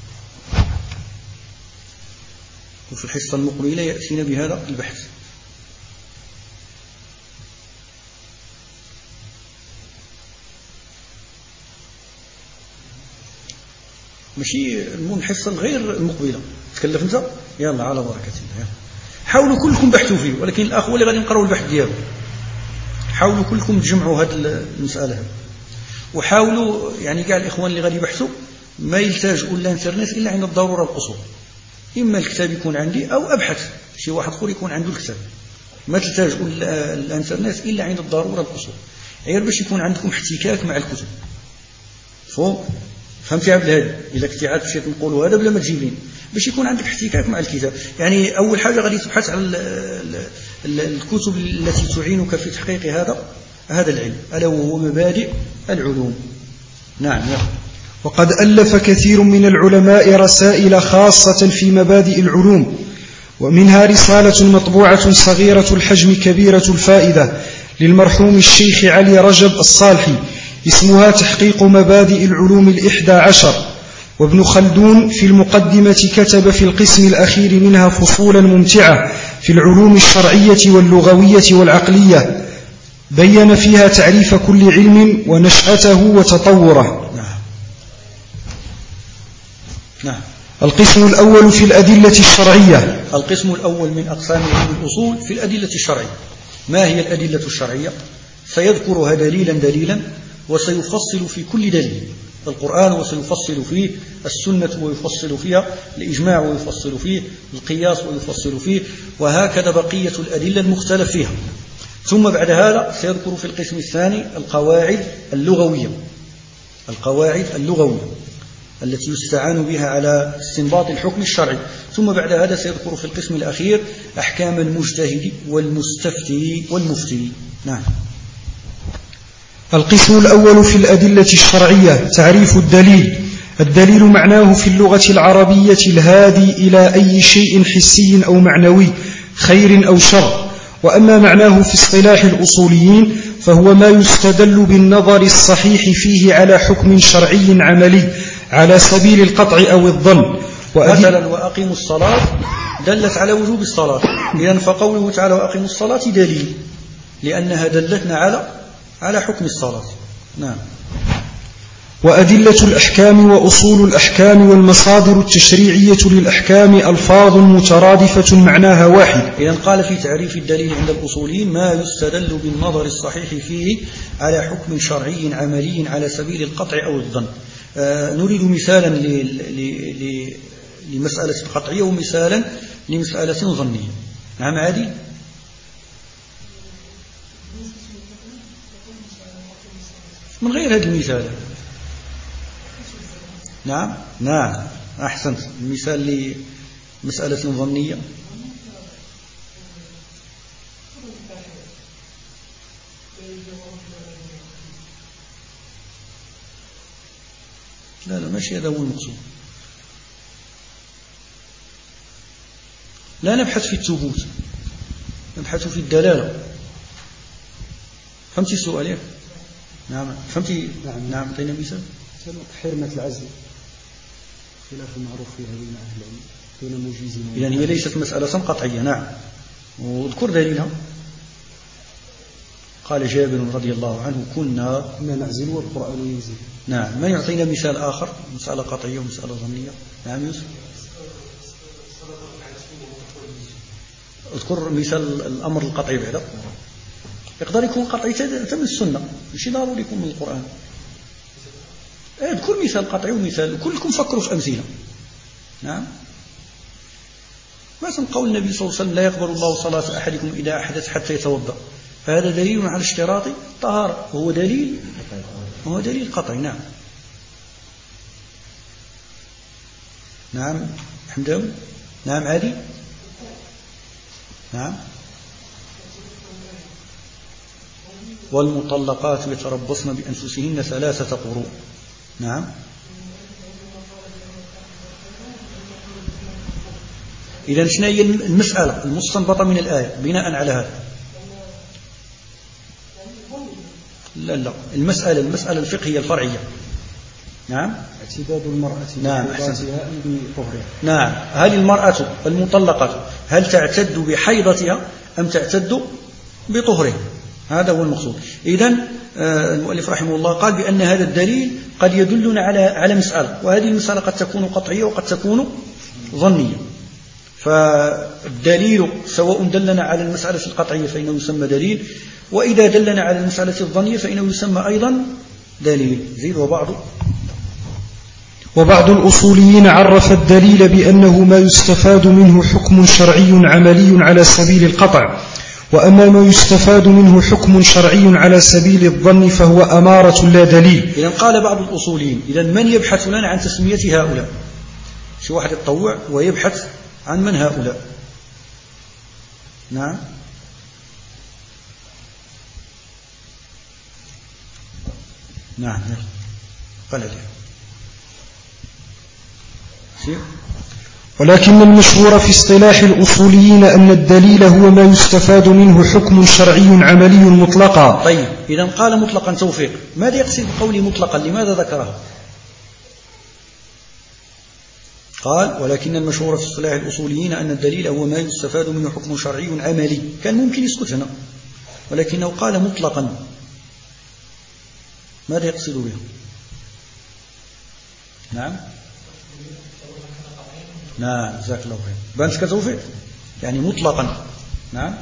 وفي الحصة المقبلة يأتينا بهذا البحث. ماشي الحصة الغير المقبلة، تكلف انت يلا على بركة الله. حاولوا كلكم بحثوا فيه، ولكن الأخ هو اللي غادي نقراو البحث ديالو. حاولوا كلكم تجمعوا هذه المسألة، وحاولوا يعني كاع الإخوان اللي غادي يبحثوا ما يلتاجوا للانترنت إلا عند الضرورة القصوى. إما الكتاب يكون عندي أو أبحث شي واحد آخر يكون عنده الكتاب. ما تلتاجوا للانترنت إلا عند الضرورة القصوى، غير باش يكون عندكم احتكاك مع الكتب. فهمتي عبد الهادي؟ إذا كنتي عاد مشيت نقولوا هذا بلا ما تجيب لي، باش يكون عندك احتكاك مع الكتاب. يعني أول حاجة غادي تبحث على الكتب التي تعينك في تحقيق هذا العلم، ألا وهو مبادئ العلوم. نعم. وقد ألف كثير من العلماء رسائل خاصة في مبادئ العلوم، ومنها رسالة مطبوعة صغيرة الحجم كبيرة الفائدة للمرحوم الشيخ علي رجب الصالحي اسمها تحقيق مبادئ العلوم 11. وابن خلدون في المقدمة كتب في القسم الأخير منها فصولا ممتعة في العلوم الشرعية واللغوية والعقلية، بين فيها تعريف كل علم ونشأته وتطوره. نعم. القسم الأول في الأدلة الشرعية. القسم الأول من أقسام علم الأصول في الأدلة الشرعية. ما هي الأدلة الشرعية؟ سيذكرها دليلا وسيفصل في كل دليل القرآن، وسيفصل فيه السنة ويفصل فيها الإجماع، ويفصل فيه القياس ويفصل فيه، وهكذا بقية الأدلة المختلف فيها. ثم بعد هذا سيذكر في القسم الثاني القواعد اللغوية التي يستعان بها على استنباط الحكم الشرعي. ثم بعد هذا سيذكر في القسم الأخير أحكام المجتهد والمستفتي والمفتي. نعم. القسم الأول في الأدلة الشرعية تعريف الدليل. الدليل معناه في اللغة العربية الهادي إلى أي شيء حسي أو معنوي خير أو شر. وأما معناه في اصطلاح الأصوليين فهو ما يستدل بالنظر الصحيح فيه على حكم شرعي عملي على سبيل القطع أو الظن. مثلا وأقيموا الصلاة دلت على وجوب الصلاة، إذن فقوله تعالى وأقيموا الصلاة دليل لأنها دلتنا على حكم الصلاة. نعم. وأدلة الأحكام وأصول الأحكام والمصادر التشريعية للأحكام ألفاظ مترادفة معناها واحد. إذن قال في تعريف الدليل عند الأصوليين ما يستدل بالنظر الصحيح فيه على حكم شرعي عملي على سبيل القطع أو الظن. نريد مثالا لمسألة قطعية ومثالا لمسألة ظنية. نعم عادي. من غير هذا المثال. نعم أحسنت. المثال لمسألة ظنية. لا ماشي هذا هو المقصود. لا نبحث في الثبوت، نبحث في الدلالة. فهمتي السؤال ياك؟ نعم فهمتي. نعم أعطينا مثال. حرمة العزل خلاف المعروف فيها بين أهل العلم دون مجيز. يعني هي ليست مسألة قطعية. نعم. واذكر دليلها. قال جابر رضي الله عنه كنا نعزل والقرآن ينزل. نعم. ما يعطينا مثال آخر مسألة قطعية ومسألة ظنية. نعم يوسف. اذكر مثال الأمر القطعي بعد. يقدر يكون قطعي من السنة، مش ضروري يكون من القرآن. اذكر مثال قطعي ومثال. كلكم فكروا في أمثلة. نعم. مثلا قول النبي صلى الله عليه وسلم لا يقبل الله صلاة أحدكم إذا أحدث حتى يتوضأ، فهذا دليل على اشتراط الطهارة، وهو دليل قطعي. نعم. نعم حمداوي. نعم عادي. نعم. والمطلقات يتربصن بأنفسهن 3 قروء. نعم. إذا شنو هي المسألة المستنبطة من الآية بناء على هذا؟ لا المسألة الفقهية الفرعية. نعم. اعتداد المرأة نعم بحيضتها أم بطهرها. نعم. هل المرأة المطلقة هل تعتد بحيضتها أم تعتد بطهرها؟ هذا هو المقصود. إذن المؤلف رحمه الله قال بأن هذا الدليل قد يدلنا على مسألة، وهذه المسألة قد تكون قطعية وقد تكون ظنية. فالدليل سواء دلنا على المسألة القطعية فإنه يسمى دليل، وإذا دلنا على المسألة الظنية فإنه يسمى أيضا دليل. زيد. وبعض الأصوليين عرف الدليل بأنه ما يستفاد منه حكم شرعي عملي على سبيل القطع، وأما ما يستفاد منه حكم شرعي على سبيل الظن فهو أمارة لا دليل. إذن قال بعض الأصوليين إذن من يبحث لنا عن تسمية هؤلاء؟ شو واحد يتطوع ويبحث عن من هؤلاء؟ نعم. نعم. قال عليه. ولكن المشهور في اصطلاح الأصوليين أن الدليل هو ما يستفاد منه حكم شرعي عملي مطلقا. طيب إذن قال مطلقا توفيق، ماذا يقصد بقوله مطلقا؟ لماذا ذكره؟ قال ولكن المشهور في اصطلاح الأصوليين أن الدليل هو ما يستفاد منه حكم شرعي عملي. كان ممكن يسكت هنا، ولكنه قال مطلقا. ماذا يقصد به؟ نعم. نعم جزاك الله خير. بانش كتوفيق يعني مطلقا. نعم.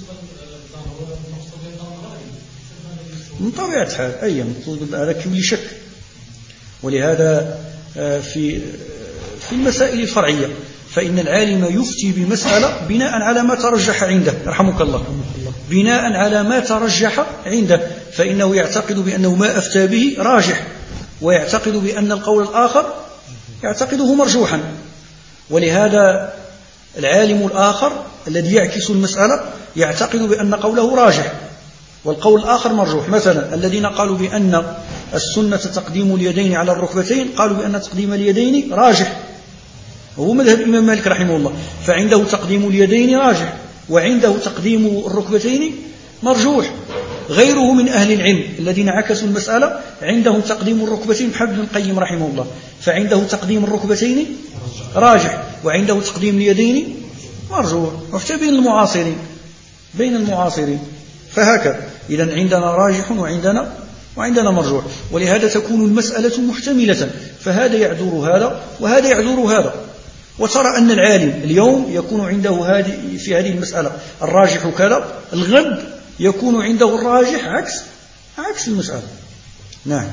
من طبيعة الحال أي مقصود هذا كل شك. ولهذا في المسائل الفرعية فإن العالم يفتي بمسألة بناء على ما ترجح عنده رحمك الله، بناء على ما ترجح عنده، فإنه يعتقد بأنه ما أفتى به راجح، ويعتقد بأن القول الآخر يعتقده مرجوحا. ولهذا العالم الآخر الذي يعكس المسألة يعتقد بأن قوله راجح والقول الآخر مرجوح. مثلا الذين قالوا بأن السنة تقديم اليدين على الركبتين قالوا بأن تقديم اليدين راجح، وهو مذهب الإمام مالك رحمه الله، فعنده تقديم اليدين راجح وعنده تقديم الركبتين مرجوح. غيره من أهل العلم الذين عكسوا المسألة عندهم تقديم الركبتين بحال ابن القيم رحمه الله، فعنده تقديم الركبتين راجح وعنده تقديم اليدين مرجوح. وحتى بين المعاصرين فهكذا. إذن عندنا راجح وعندنا مرجوح، ولهذا تكون المسألة محتملة، فهذا يعذر هذا وهذا يعذر هذا. وترى أن العالم اليوم يكون عنده في هذه المسألة الراجح كذا، الغد يكون عنده الراجح عكس المسألة. نعم.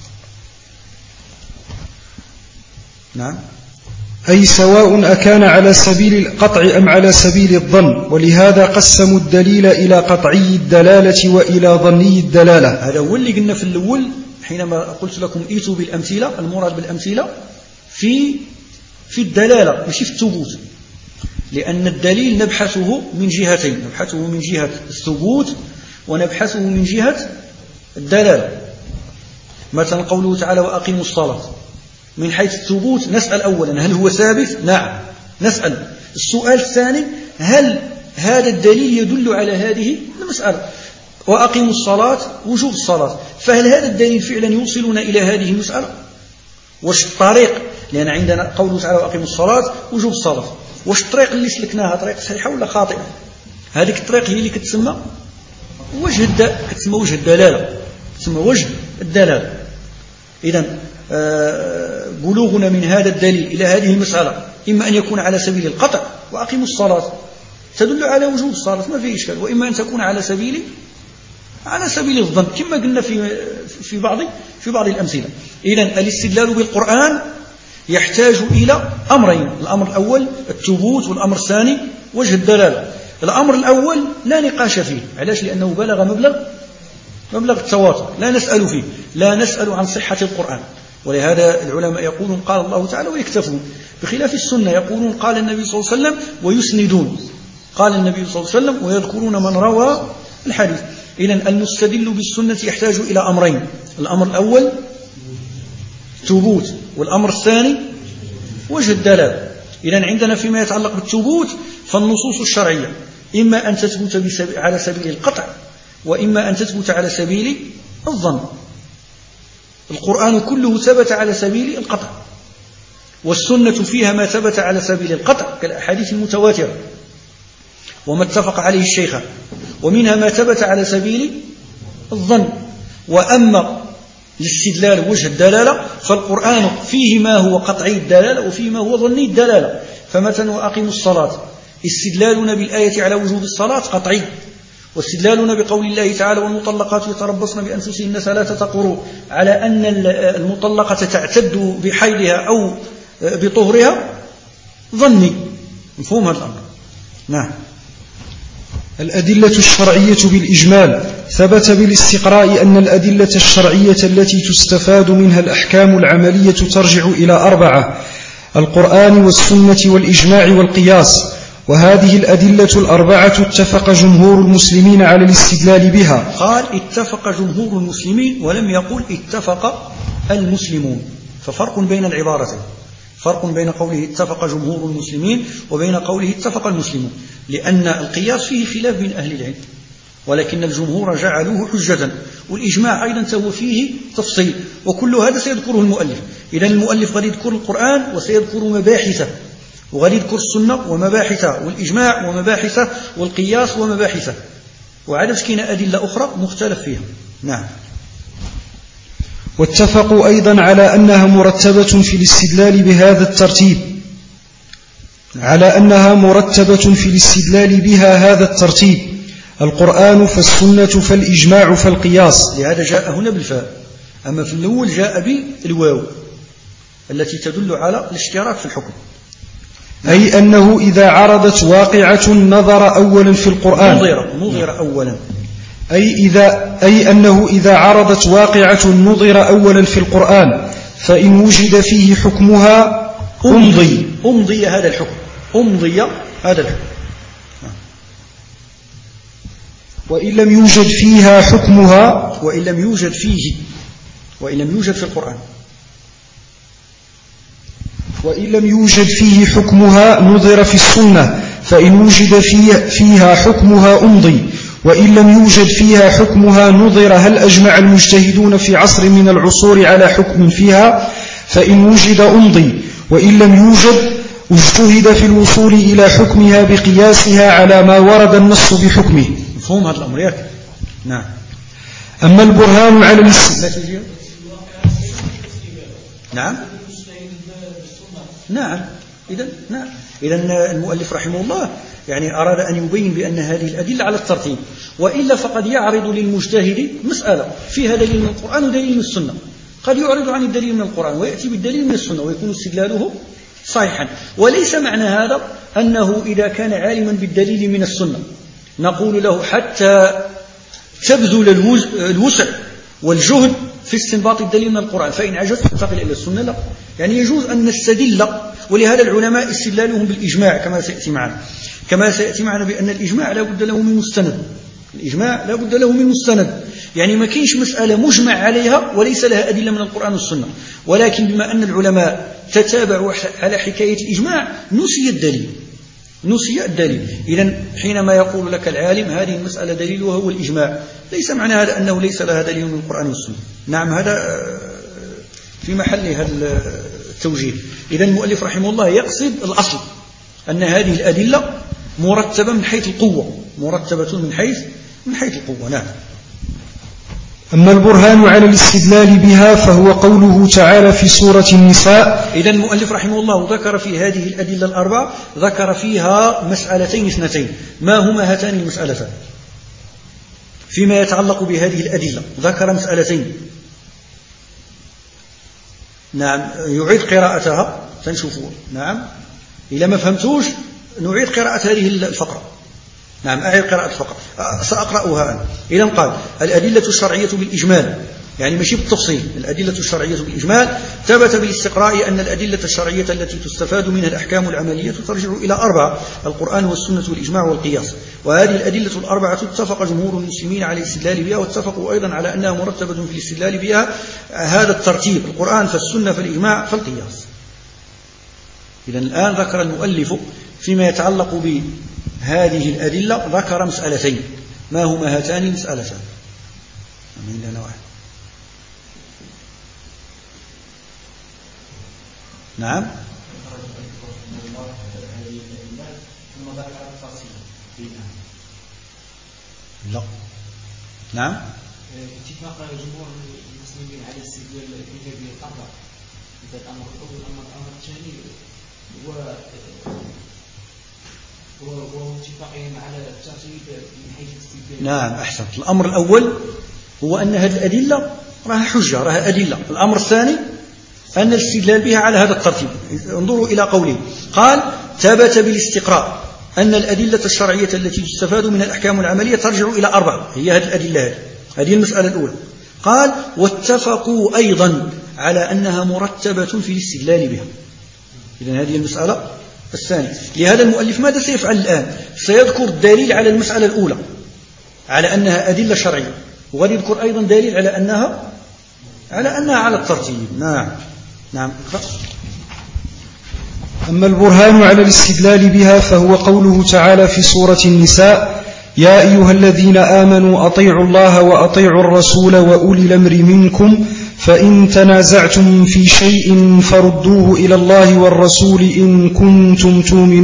أي سواء أكان على سبيل القطع أم على سبيل الظن، ولهذا قسموا الدليل إلى قطعي الدلالة وإلى ظني الدلالة. هذا هو اللي قلنا في الأول حينما قلت لكم إيتوا بالأمثلة. المراد بالأمثلة في الدلالة مش في الثبوت، لأن الدليل نبحثه من جهتين، نبحثه من جهة الثبوت ونبحثه من جهة الدلالة. مثلا قوله تعالى وأقيموا الصلاة، من حيث الثبوت نسأل أولا هل هو ثابت؟ نعم نسأل. السؤال الثاني هل هذا الدليل يدل على هذه المسألة؟ وأقيموا الصلاة وجوب الصلاة، فهل هذا الدليل فعلا يوصلنا إلى هذه المسألة؟ واش الطريق؟ لأن عندنا قوله تعالى وأقيموا الصلاة وجوب الصلاة، واش الطريق اللي سلكناها طريق صحيحة ولا خاطئة؟ هذيك الطريق هي اللي كتسمى وجه الدلالة، تسمى وجه الدلالة. إذن بلوغنا من هذا الدليل إلى هذه المسألة إما أن يكون على سبيل القطع وأقيموا الصلاة تدل على وجوب الصلاة ما فيه إشكال، وإما أن تكون على سبيل الظن كما قلنا في بعض الأمثلة. إذن الاستدلال بالقرآن يحتاج إلى أمرين، الأمر الأول الثبوت، والأمر الثاني وجه الدلالة. الأمر الأول لا نقاش فيه، علاش؟ لأنه بلغ مبلغ التواتر، لا نسأل فيه، لا نسأل عن صحة القرآن. ولهذا العلماء يقولون قال الله تعالى ويكتفون، بخلاف السنة يقولون قال النبي صلى الله عليه وسلم ويسندون، قال النبي صلى الله عليه وسلم ويذكرون من روى الحديث. إذن المستدل بالسنة يحتاج إلى أمرين، الأمر الأول ثبوت، والأمر الثاني وجه الدلالة. إذن عندنا فيما يتعلق بالثبوت فالنصوص الشرعية إما أن تثبت على سبيل القطع وإما أن تثبت على سبيل الظن. القرآن كله ثبت على سبيل القطع، والسنة فيها ما ثبت على سبيل القطع كالأحاديث المتواترة وما اتفق عليه الشيخان، ومنها ما ثبت على سبيل الظن. وأما الاستدلال وجه الدلالة فالقرآن فيه ما هو قطعي الدلالة وفيه ما هو ظني الدلالة. فمثلا وأقيموا الصلاة، استدلالنا بالآية على وجوب الصلاة قطعي، واستدلالنا بقول الله تعالى والمطلقات يتربصن بأنفسهن 3 قروء على أن المطلقة تعتد بحيضها أو بطهرها ظني. مفهوم هذا الأمر؟ نعم. الأدلة الشرعية بالإجمال. ثبت بالاستقراء أن الأدلة الشرعية التي تستفاد منها الأحكام العملية ترجع إلى 4: القرآن والسنة والإجماع والقياس. وهذه الأدلة 4 اتفق جمهور المسلمين على الاستدلال بها. قال اتفق جمهور المسلمين ولم يقل اتفق المسلمون، ففرق بين العبارتين، فرق بين قوله اتفق جمهور المسلمين وبين قوله اتفق المسلمون، لأن القياس فيه خلاف بين أهل العلم، ولكن الجمهور جعلوه حجة، والإجماع أيضا هو فيه تفصيل، وكل هذا سيذكره المؤلف. إذن المؤلف قد يذكر القرآن وسيذكر مباحثه، وقد يذكر السنة ومباحثه، والإجماع ومباحثه، والقياس ومباحثه، وعدد كاين أدلة أخرى مختلف فيها. نعم. واتفقوا أيضا على أنها مرتبة في الاستدلال بهذا الترتيب، هذا الترتيب: القرآن فالسنة فالإجماع فالقياس. لهذا جاء هنا بالفاء، أما في الأول جاء بالواو التي تدل على الاشتراك في الحكم. أي أنه إذا عرضت واقعة نظر أولا في القرآن، نظر أولا، أي أنه إذا عرضت واقعة نظر أولا في القرآن، فإن وجد فيه حكمها أمضي هذا الحكم، وإن لم يوجد فيها حكمها، وإن لم يوجد في القرآن، وإن لم يوجد فيه حكمها نظر في السنة، فإن وجد فيها حكمها أمضي، وإن لم يوجد فيها حكمها نظر هل أجمع المجتهدون في عصر من العصور على حكم فيها، فإن وجد أمضي، وإن لم يوجد اجتهد في الوصول إلى حكمها بقياسها على ما ورد النص بحكمه. مفهوم هذا الأمر ياك؟ نعم. أما البرهان على الاستدلال. نعم. إذن المؤلف رحمه الله يعني أراد أن يبين بأن هذه الأدلة على الترتيب، وإلا فقد يعرض للمجتهد مسألة فيها دليل من القرآن ودليل من السنة، قد يعرض عن الدليل من القرآن ويأتي بالدليل من السنة ويكون استدلاله صحيحا. وليس معنى هذا أنه إذا كان عالما بالدليل من السنة نقول له حتى تبذل الوسع والجهد في استنباط الدليل من القرآن، فإن عجزت فانتقل إلى السنة. لا، يعني يجوز أن نستدل، ولهذا العلماء استدلالهم بالإجماع كما سيأتي معنا بأن الإجماع لا بد له من مستند، يعني ما كاينش مسألة مجمع عليها وليس لها أدلة من القرآن والسنة، ولكن بما أن العلماء تتابعوا على حكاية الإجماع نسي الدليل. إذن حينما يقول لك العالم هذه المسألة دليلها هو الإجماع، ليس معنى هذا أنه ليس لها دليل من القرآن والسنة. نعم، هذا في محل هذا التوجيه. إذن المؤلف رحمه الله يقصد الأصل أن هذه الأدلة مرتبة من حيث القوة، من حيث القوة. نعم. أما البرهان على الاستدلال بها فهو قوله تعالى في سورة النساء. إذن المؤلف رحمه الله ذكر في هذه الأدلة الأربع ذكر فيها مسألتين اثنتين. ما هما هاتان المسألتان؟ فيما يتعلق بهذه الأدلة ذكر مسألتين. نعم، يعيد قراءتها تنشوفوا. نعم، إذا ما فهمتوش نعيد قراءة هذه الفقرة. نعم، أعيد قراءة الفقرة، سأقرأها أنا. إذن قال الأدلة الشرعية بالإجمال يعني ماشي بالتفصيل. الأدلة الشرعية بالإجمال ثبت بالاستقراء أن الأدلة الشرعية التي تستفاد منها الأحكام العملية ترجع إلى 4: القرآن والسنة والإجماع والقياس. وهذه الأدلة ال4 اتفق جمهور المسلمين على الاستدلال بها، واتفقوا أيضا على أنها مرتبة في الاستدلال بها هذا الترتيب: القرآن فالسنة فالإجماع فالقياس. إذن الآن ذكر المؤلف فيما يتعلق بهذه الأدلة ذكر مسألتين. ما هما هاتان المسألتان؟ عندنا واحد. نعم. لا. نعم. اتفاق جمهور المسلمين على استدلال الإيجابية الأمر. إذا الأمر الأول الأمر الثاني واتفاقهم على الترتيب من حيث الاستدلال. نعم أحسنت. الأمر الأول هو أن هذه الأدلة راها حجة، راها أدلة. الأمر الثاني أن الاستدلال بها على هذا الترتيب. انظروا إلى قوله، قال: ثبت بالاستقراء أن الأدلة الشرعية التي تستفاد من الأحكام العملية ترجع إلى 4. هي هذه الأدلة، هذه المسألة الأولى. قال: واتفقوا أيضا على أنها مرتبة في الاستدلال بها. إذن هذه المسألة الثانية. لهذا المؤلف ماذا سيفعل الآن؟ سيذكر الدليل على المسألة الأولى على أنها أدلة شرعية، وقد يذكر أيضا دليل على أنها على الترتيب. نعم. أما البرهان على الاستدلال بها فهو قوله تعالى في سورة النساء: يا أيها الذين آمنوا أطيعوا الله وأطيعوا الرسول وأولي الأمر منكم فإن تنازعتم في شيء فردوه إلى الله والرسول إن كنتم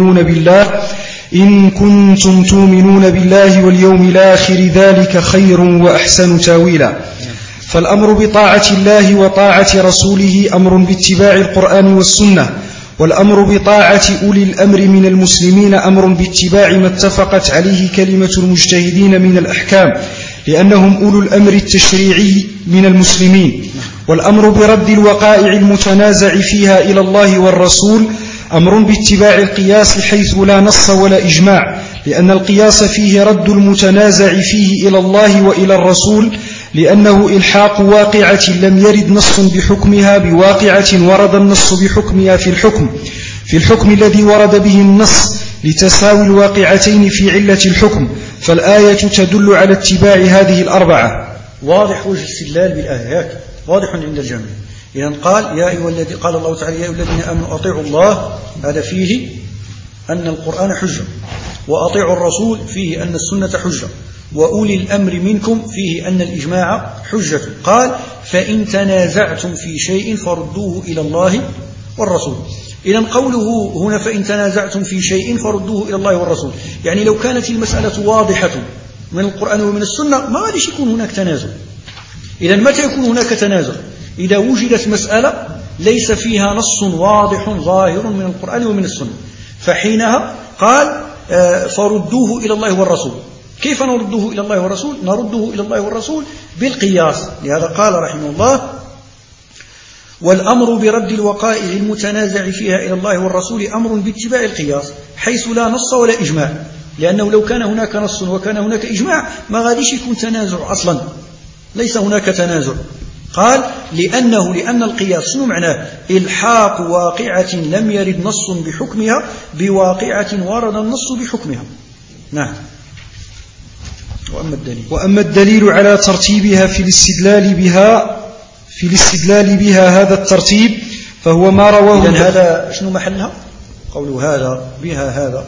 تؤمنون بالله واليوم الآخر ذلك خير وأحسن تاويلا. فالأمر بطاعة الله وطاعة رسوله أمر باتباع القرآن والسنة، والأمر بطاعة أولي الأمر من المسلمين أمر باتباع ما اتفقت عليه كلمة المجتهدين من الأحكام، لأنهم أولو الأمر التشريعي من المسلمين. والأمر برد الوقائع المتنازع فيها إلى الله والرسول أمر باتباع القياس حيث لا نص ولا إجماع، لأن القياس فيه رد المتنازع فيه إلى الله وإلى الرسول، لأنه إلحاق واقعة لم يرد نص بحكمها بواقعة ورد النص بحكمها في الحكم الذي ورد به النص، لتساوي الواقعتين في علة الحكم، فالآية تدل على اتباع هذه الأربعة. واضح وجه الاستدلال بالآيات، واضح عند الجميع. إذن قال: قال الله تعالى: يا أيها الذين آمنوا أطيعوا الله، هذا فيه أن القرآن حجة، وأطيعوا الرسول فيه أن السنة حجة، وأولي الأمر منكم فيه أن الإجماع حجة. قال: فإن تنازعتم في شيء فردوه إلى الله والرسول. إذن قوله هنا فإن تنازعتم في شيء فردوه إلى الله والرسول، يعني لو كانت المسألة واضحة من القرآن ومن السنة ما غاديش يكون هناك تنازع. إذن متى يكون هناك تنازع؟ إذا وجدت مسألة ليس فيها نص واضح ظاهر من القرآن ومن السنة، فحينها قال: فردوه إلى الله والرسول. كيف نرده إلى الله والرسول؟ نرده إلى الله والرسول بالقياس. لهذا قال رحمه الله: والأمر برد الوقائع المتنازع فيها إلى الله والرسول أمر باتباع القياس حيث لا نص ولا إجماع، لأنه لو كان هناك نص وكان هناك إجماع ما غاديش يكون تنازع أصلا، ليس هناك تنازع. قال: لأن القياس شنو معناه؟ إلحاق واقعة لم يرد نص بحكمها بواقعة ورد النص بحكمها. نعم. وأما الدليل على ترتيبها في الاستدلال بها هذا الترتيب فهو ما رواه. إذن هذا شنو محلها؟ قوله هذا بها هذا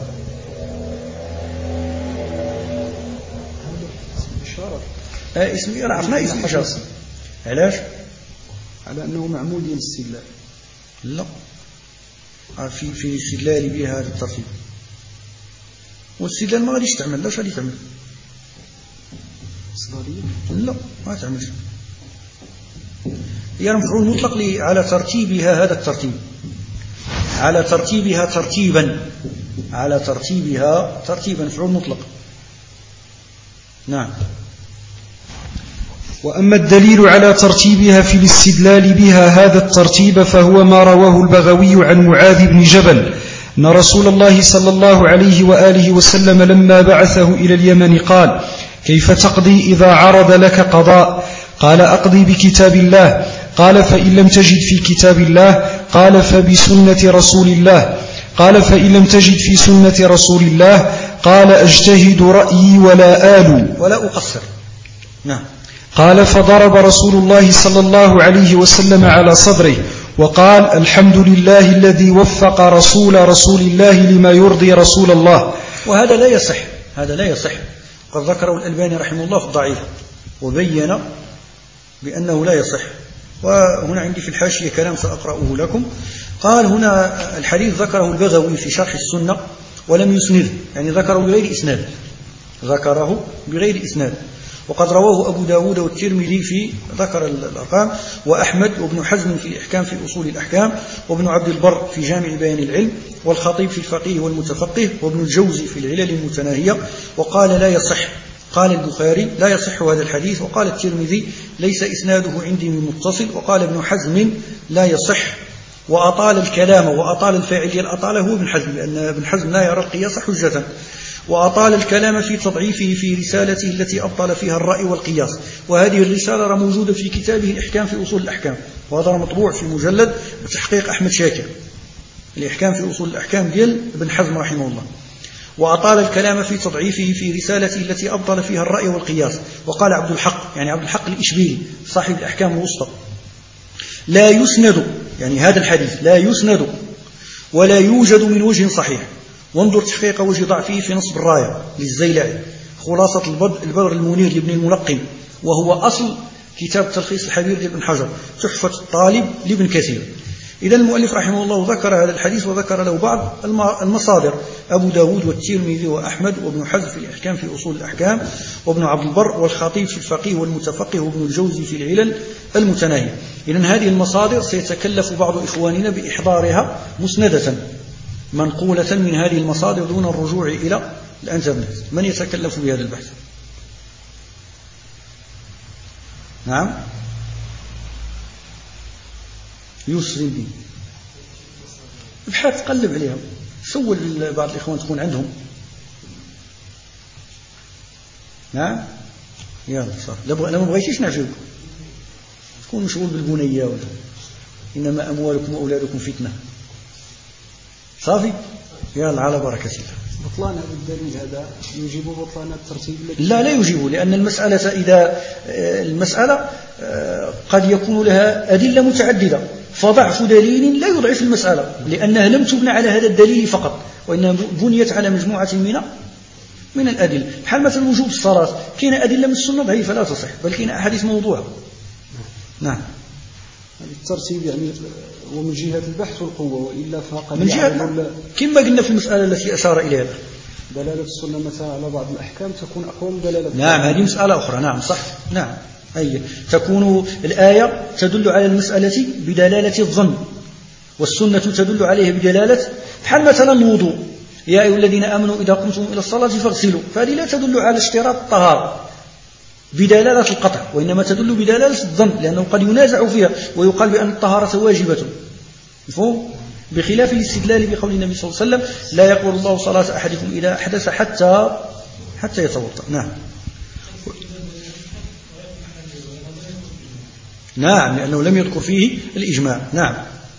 اسم عرفنا اسم إشارة. علاش؟ على أنه معمول للاستدلال. لا، في الاستدلال بها هذا الترتيب، والاستدلال ما غاديش تعمل. لاش غادي تعمل؟ لا، ما تعملش. هي مفعول مطلق على ترتيبها هذا الترتيب، على ترتيبها ترتيبا، على ترتيبها ترتيبا، مفعول مطلق. نعم. وأما الدليل على ترتيبها في الاستدلال بها هذا الترتيب فهو ما رواه البغوي عن معاذ بن جبل أن رسول الله صلى الله عليه وآله وسلم لما بعثه إلى اليمن قال: كيف تقضي إذا عرض لك قضاء؟ قال أقضي بكتاب الله. قال فإن لم تجد في كتاب الله. قال فبسنة رسول الله. قال فإن لم تجد في سنة رسول الله. قال أجتهد رأيي ولا آل ولا أقصر. نعم. قال فضرب رسول الله صلى الله عليه وسلم على صدره وقال الحمد لله الذي وفق رسول الله لما يرضي رسول الله. وهذا لا يصح، هذا لا يصح. قد ذكره الألباني رحمه الله في الضعيف وبين بأنه لا يصح. وهنا عندي في الحاشية كلام سأقرأه لكم. قال هنا الحديث ذكره البغوي في شرح السنة ولم يسنده، يعني ذكره بغير إسناد، ذكره بغير إسناد. وقد رواه أبو داود والترمذي في ذكر الأرقام، وأحمد وابن حزم في الإحكام في أصول الأحكام، وابن عبد البر في جامع بيان العلم، والخطيب في الفقيه والمتفقه، وابن الجوزي في العلل المتناهية. وقال لا يصح. قال البخاري لا يصح هذا الحديث. وقال الترمذي ليس إسناده عندي من متصل. وقال ابن حزم لا يصح. وأطال الكلام وأطال الفاعل. أطاله هو ابن حزم، لأن ابن حزم لا يرى القياس حجة. وأطال الكلام في تضعيفه في رسالته التي أبطل فيها الرأي والقياس. وهذه الرسالة موجودة في كتابه الإحكام في أصول الأحكام، وهذا مطبوع في مجلد بتحقيق أحمد شاكر، الإحكام في أصول الأحكام ديال ابن حزم رحمه الله. وأطال الكلام في تضعيفه في رسالته التي أبطل فيها الرأي والقياس. وقال عبد الحق، يعني عبد الحق الإشبيلي صاحب الأحكام الوسطى، لا يسند، يعني هذا الحديث لا يسند ولا يوجد من وجه صحيح. وانظر تحقيق وجه ضعفه في نصب الراية للزيلعي، خلاصة البدر المنير لابن الملقن، وهو أصل كتاب تلخيص الحبير لابن حجر، تحفة الطالب لابن كثير. إذا المؤلف رحمه الله ذكر هذا الحديث وذكر له بعض المصادر: أبو داود والترمذي وأحمد وابن حزم في الإحكام في أصول الأحكام، وابن عبد البر والخطيب في الفقيه والمتفقه، وابن الجوزي في العلل المتناهية. إذا هذه المصادر سيتكلف بعض إخواننا بإحضارها مسندة منقولة من هذه المصادر دون الرجوع إلى الإنترنت. من يتكلف بهذا البحث؟ نعم، يوسف الدين. ابحث، قلب عليهم، سول بعض الإخوان تكون عندهم. نعم، يلا صار. لا ما بغيتيش نعجبكم، تكون مشغول بالبنية ولا. إنما أموالكم وأولادكم فتنة. صافي، يلا على بركة الله. بطلان هذا الدليل هذا يجيب بطلان الترتيب؟ لا يجيب، لأن المسألة إذا المسألة قد يكون لها أدلة متعددة، فضعف دليل لا يضعف المسألة، لأنها لم تبنى على هذا الدليل فقط، وإنها بنيت على مجموعة من الأدلة. بحال مثلا وجوب الصلاة، كاين أدلة من السنة ضعيفة لا تصح، بل كاين أحاديث موضوعة. نعم، الترتيب يعني ومن جهة البحث والقوة، وإلا فقد من جهة كما قلنا في المسألة التي أشار إليها دلالة السنة مثلا على بعض الأحكام تكون أقوى من دلالة. نعم، هذه مسألة أخرى. نعم صح. نعم، أي تكون الآية تدل على المسألة بدلالة الظن، والسنة تدل عليه بدلالة، بحال مثلا الوضوء: يا أيها الذين آمنوا إذا قمتم إلى الصلاة فاغسلوا، فهذه لا تدل على اشتراط الطهارة بدلالة القطع، وإنما تدل بدلالة الظن، لأنه قد ينازع فيها ويقال بأن الطهارة واجبة، مفهوم؟ بخلاف الاستدلال بقول النبي صلى الله عليه وسلم: لا يقبل الله صلاة أحدكم إذا أحدث حتى يتوضأ. نعم، لأنه لم يذكر فيه الإجماع. نعم.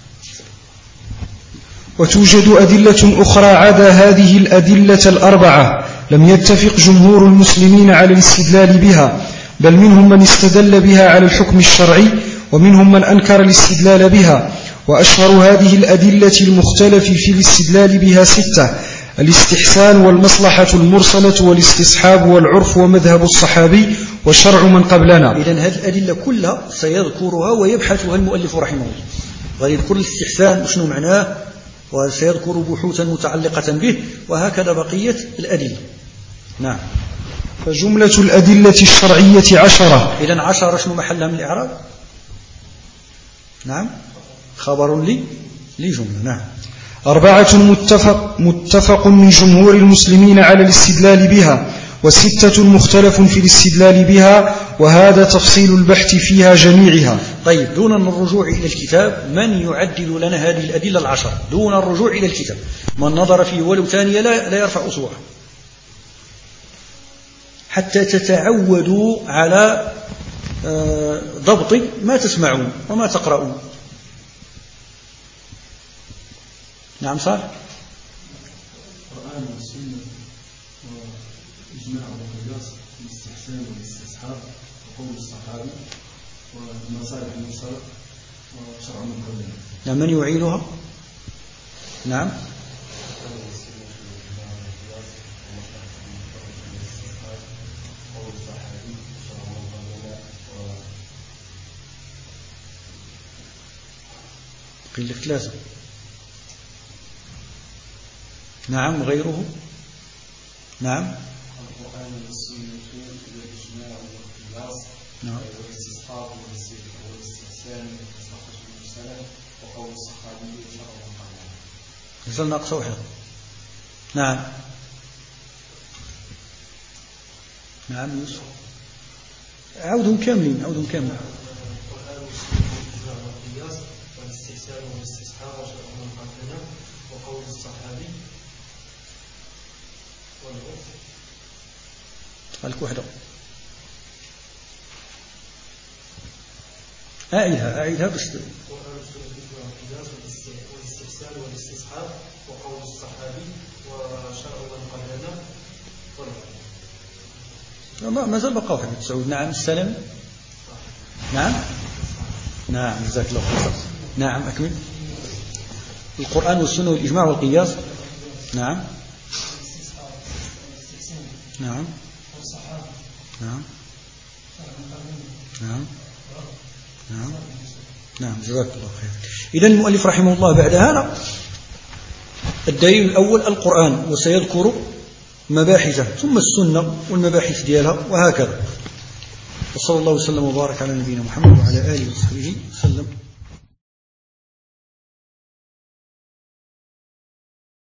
وتوجد أدلة أخرى عدا هذه الأدلة الأربعة لم يتفق جمهور المسلمين على الاستدلال بها، بل منهم من استدل بها على الحكم الشرعي، ومنهم من أنكر الاستدلال بها. وأشهر هذه الأدلة المختلف في الاستدلال بها 6: الاستحسان والمصلحة المرسلة والاستصحاب والعرف ومذهب الصحابي وشرع من قبلنا. إذن هذه الأدلة كلها سيذكرها ويبحثها المؤلف رحمه الله، ويذكر الاستحسان وشنو معناه، وسيذكر بحوثا متعلقة به، وهكذا بقية الأدلة. نعم. فجملة الأدلة الشرعية 10. إذن 10 شنو محلها من الإعراب؟ نعم، خبر لجملة. نعم. 4 متفق من جمهور المسلمين على الاستدلال بها، و6 مختلف في الاستدلال بها، وهذا تفصيل البحث فيها جميعها. طيب، دون الرجوع إلى الكتاب، من يعدل لنا هذه الأدلة 10 دون الرجوع إلى الكتاب؟ من نظر فيه ولو ثانية لا يرفع أصبعه، حتى تتعودوا على ضبط ما تسمعون وما تقرؤون. نعم صالح. القرآن والسنة وإجماع والقياس والاستحسان والاستصحاب وقول الصحابي والمصالح المرسلة وشرع من قبلنا. نعم من يعينها؟ نعم قيل لك ثلاثة. نعم غيره. نعم القرآن والسنة والإجماع والقياس والاستصحاب والاستحسان والمصالح المرسلة وقول الصحابي وشرع من قبلنا. نزل ناقص واحد. نعم نعم يوسف عودهم كاملين عودهم كاملين. القرآن والسنة والإجماع والقياس والاستحسان والاستصحاب وشرع من قبلنا وقول الصحابي والعرف. خليك وحده. أعيدها بس. القرآن والسنة والإجماع والقياس والاستحسان والاستصحاب وقول الصحابي وشرع من قبلنا والعرف. ما زال بقى واحد سعود. نعم السلام. نعم نعم جزاك الله خير. نعم أكمل. القرآن والسنة والإجماع والقياس. نعم نعم نعم نعم نعم نعم جزاك الله خير. إذن المؤلف رحمه الله بعد هذا الدليل الأول القرآن وسيذكر مباحثه ثم السنة والمباحث ديالها وهكذا. وصلى الله وسلم وبارك على نبينا محمد وعلى آله وصحبه وسلم.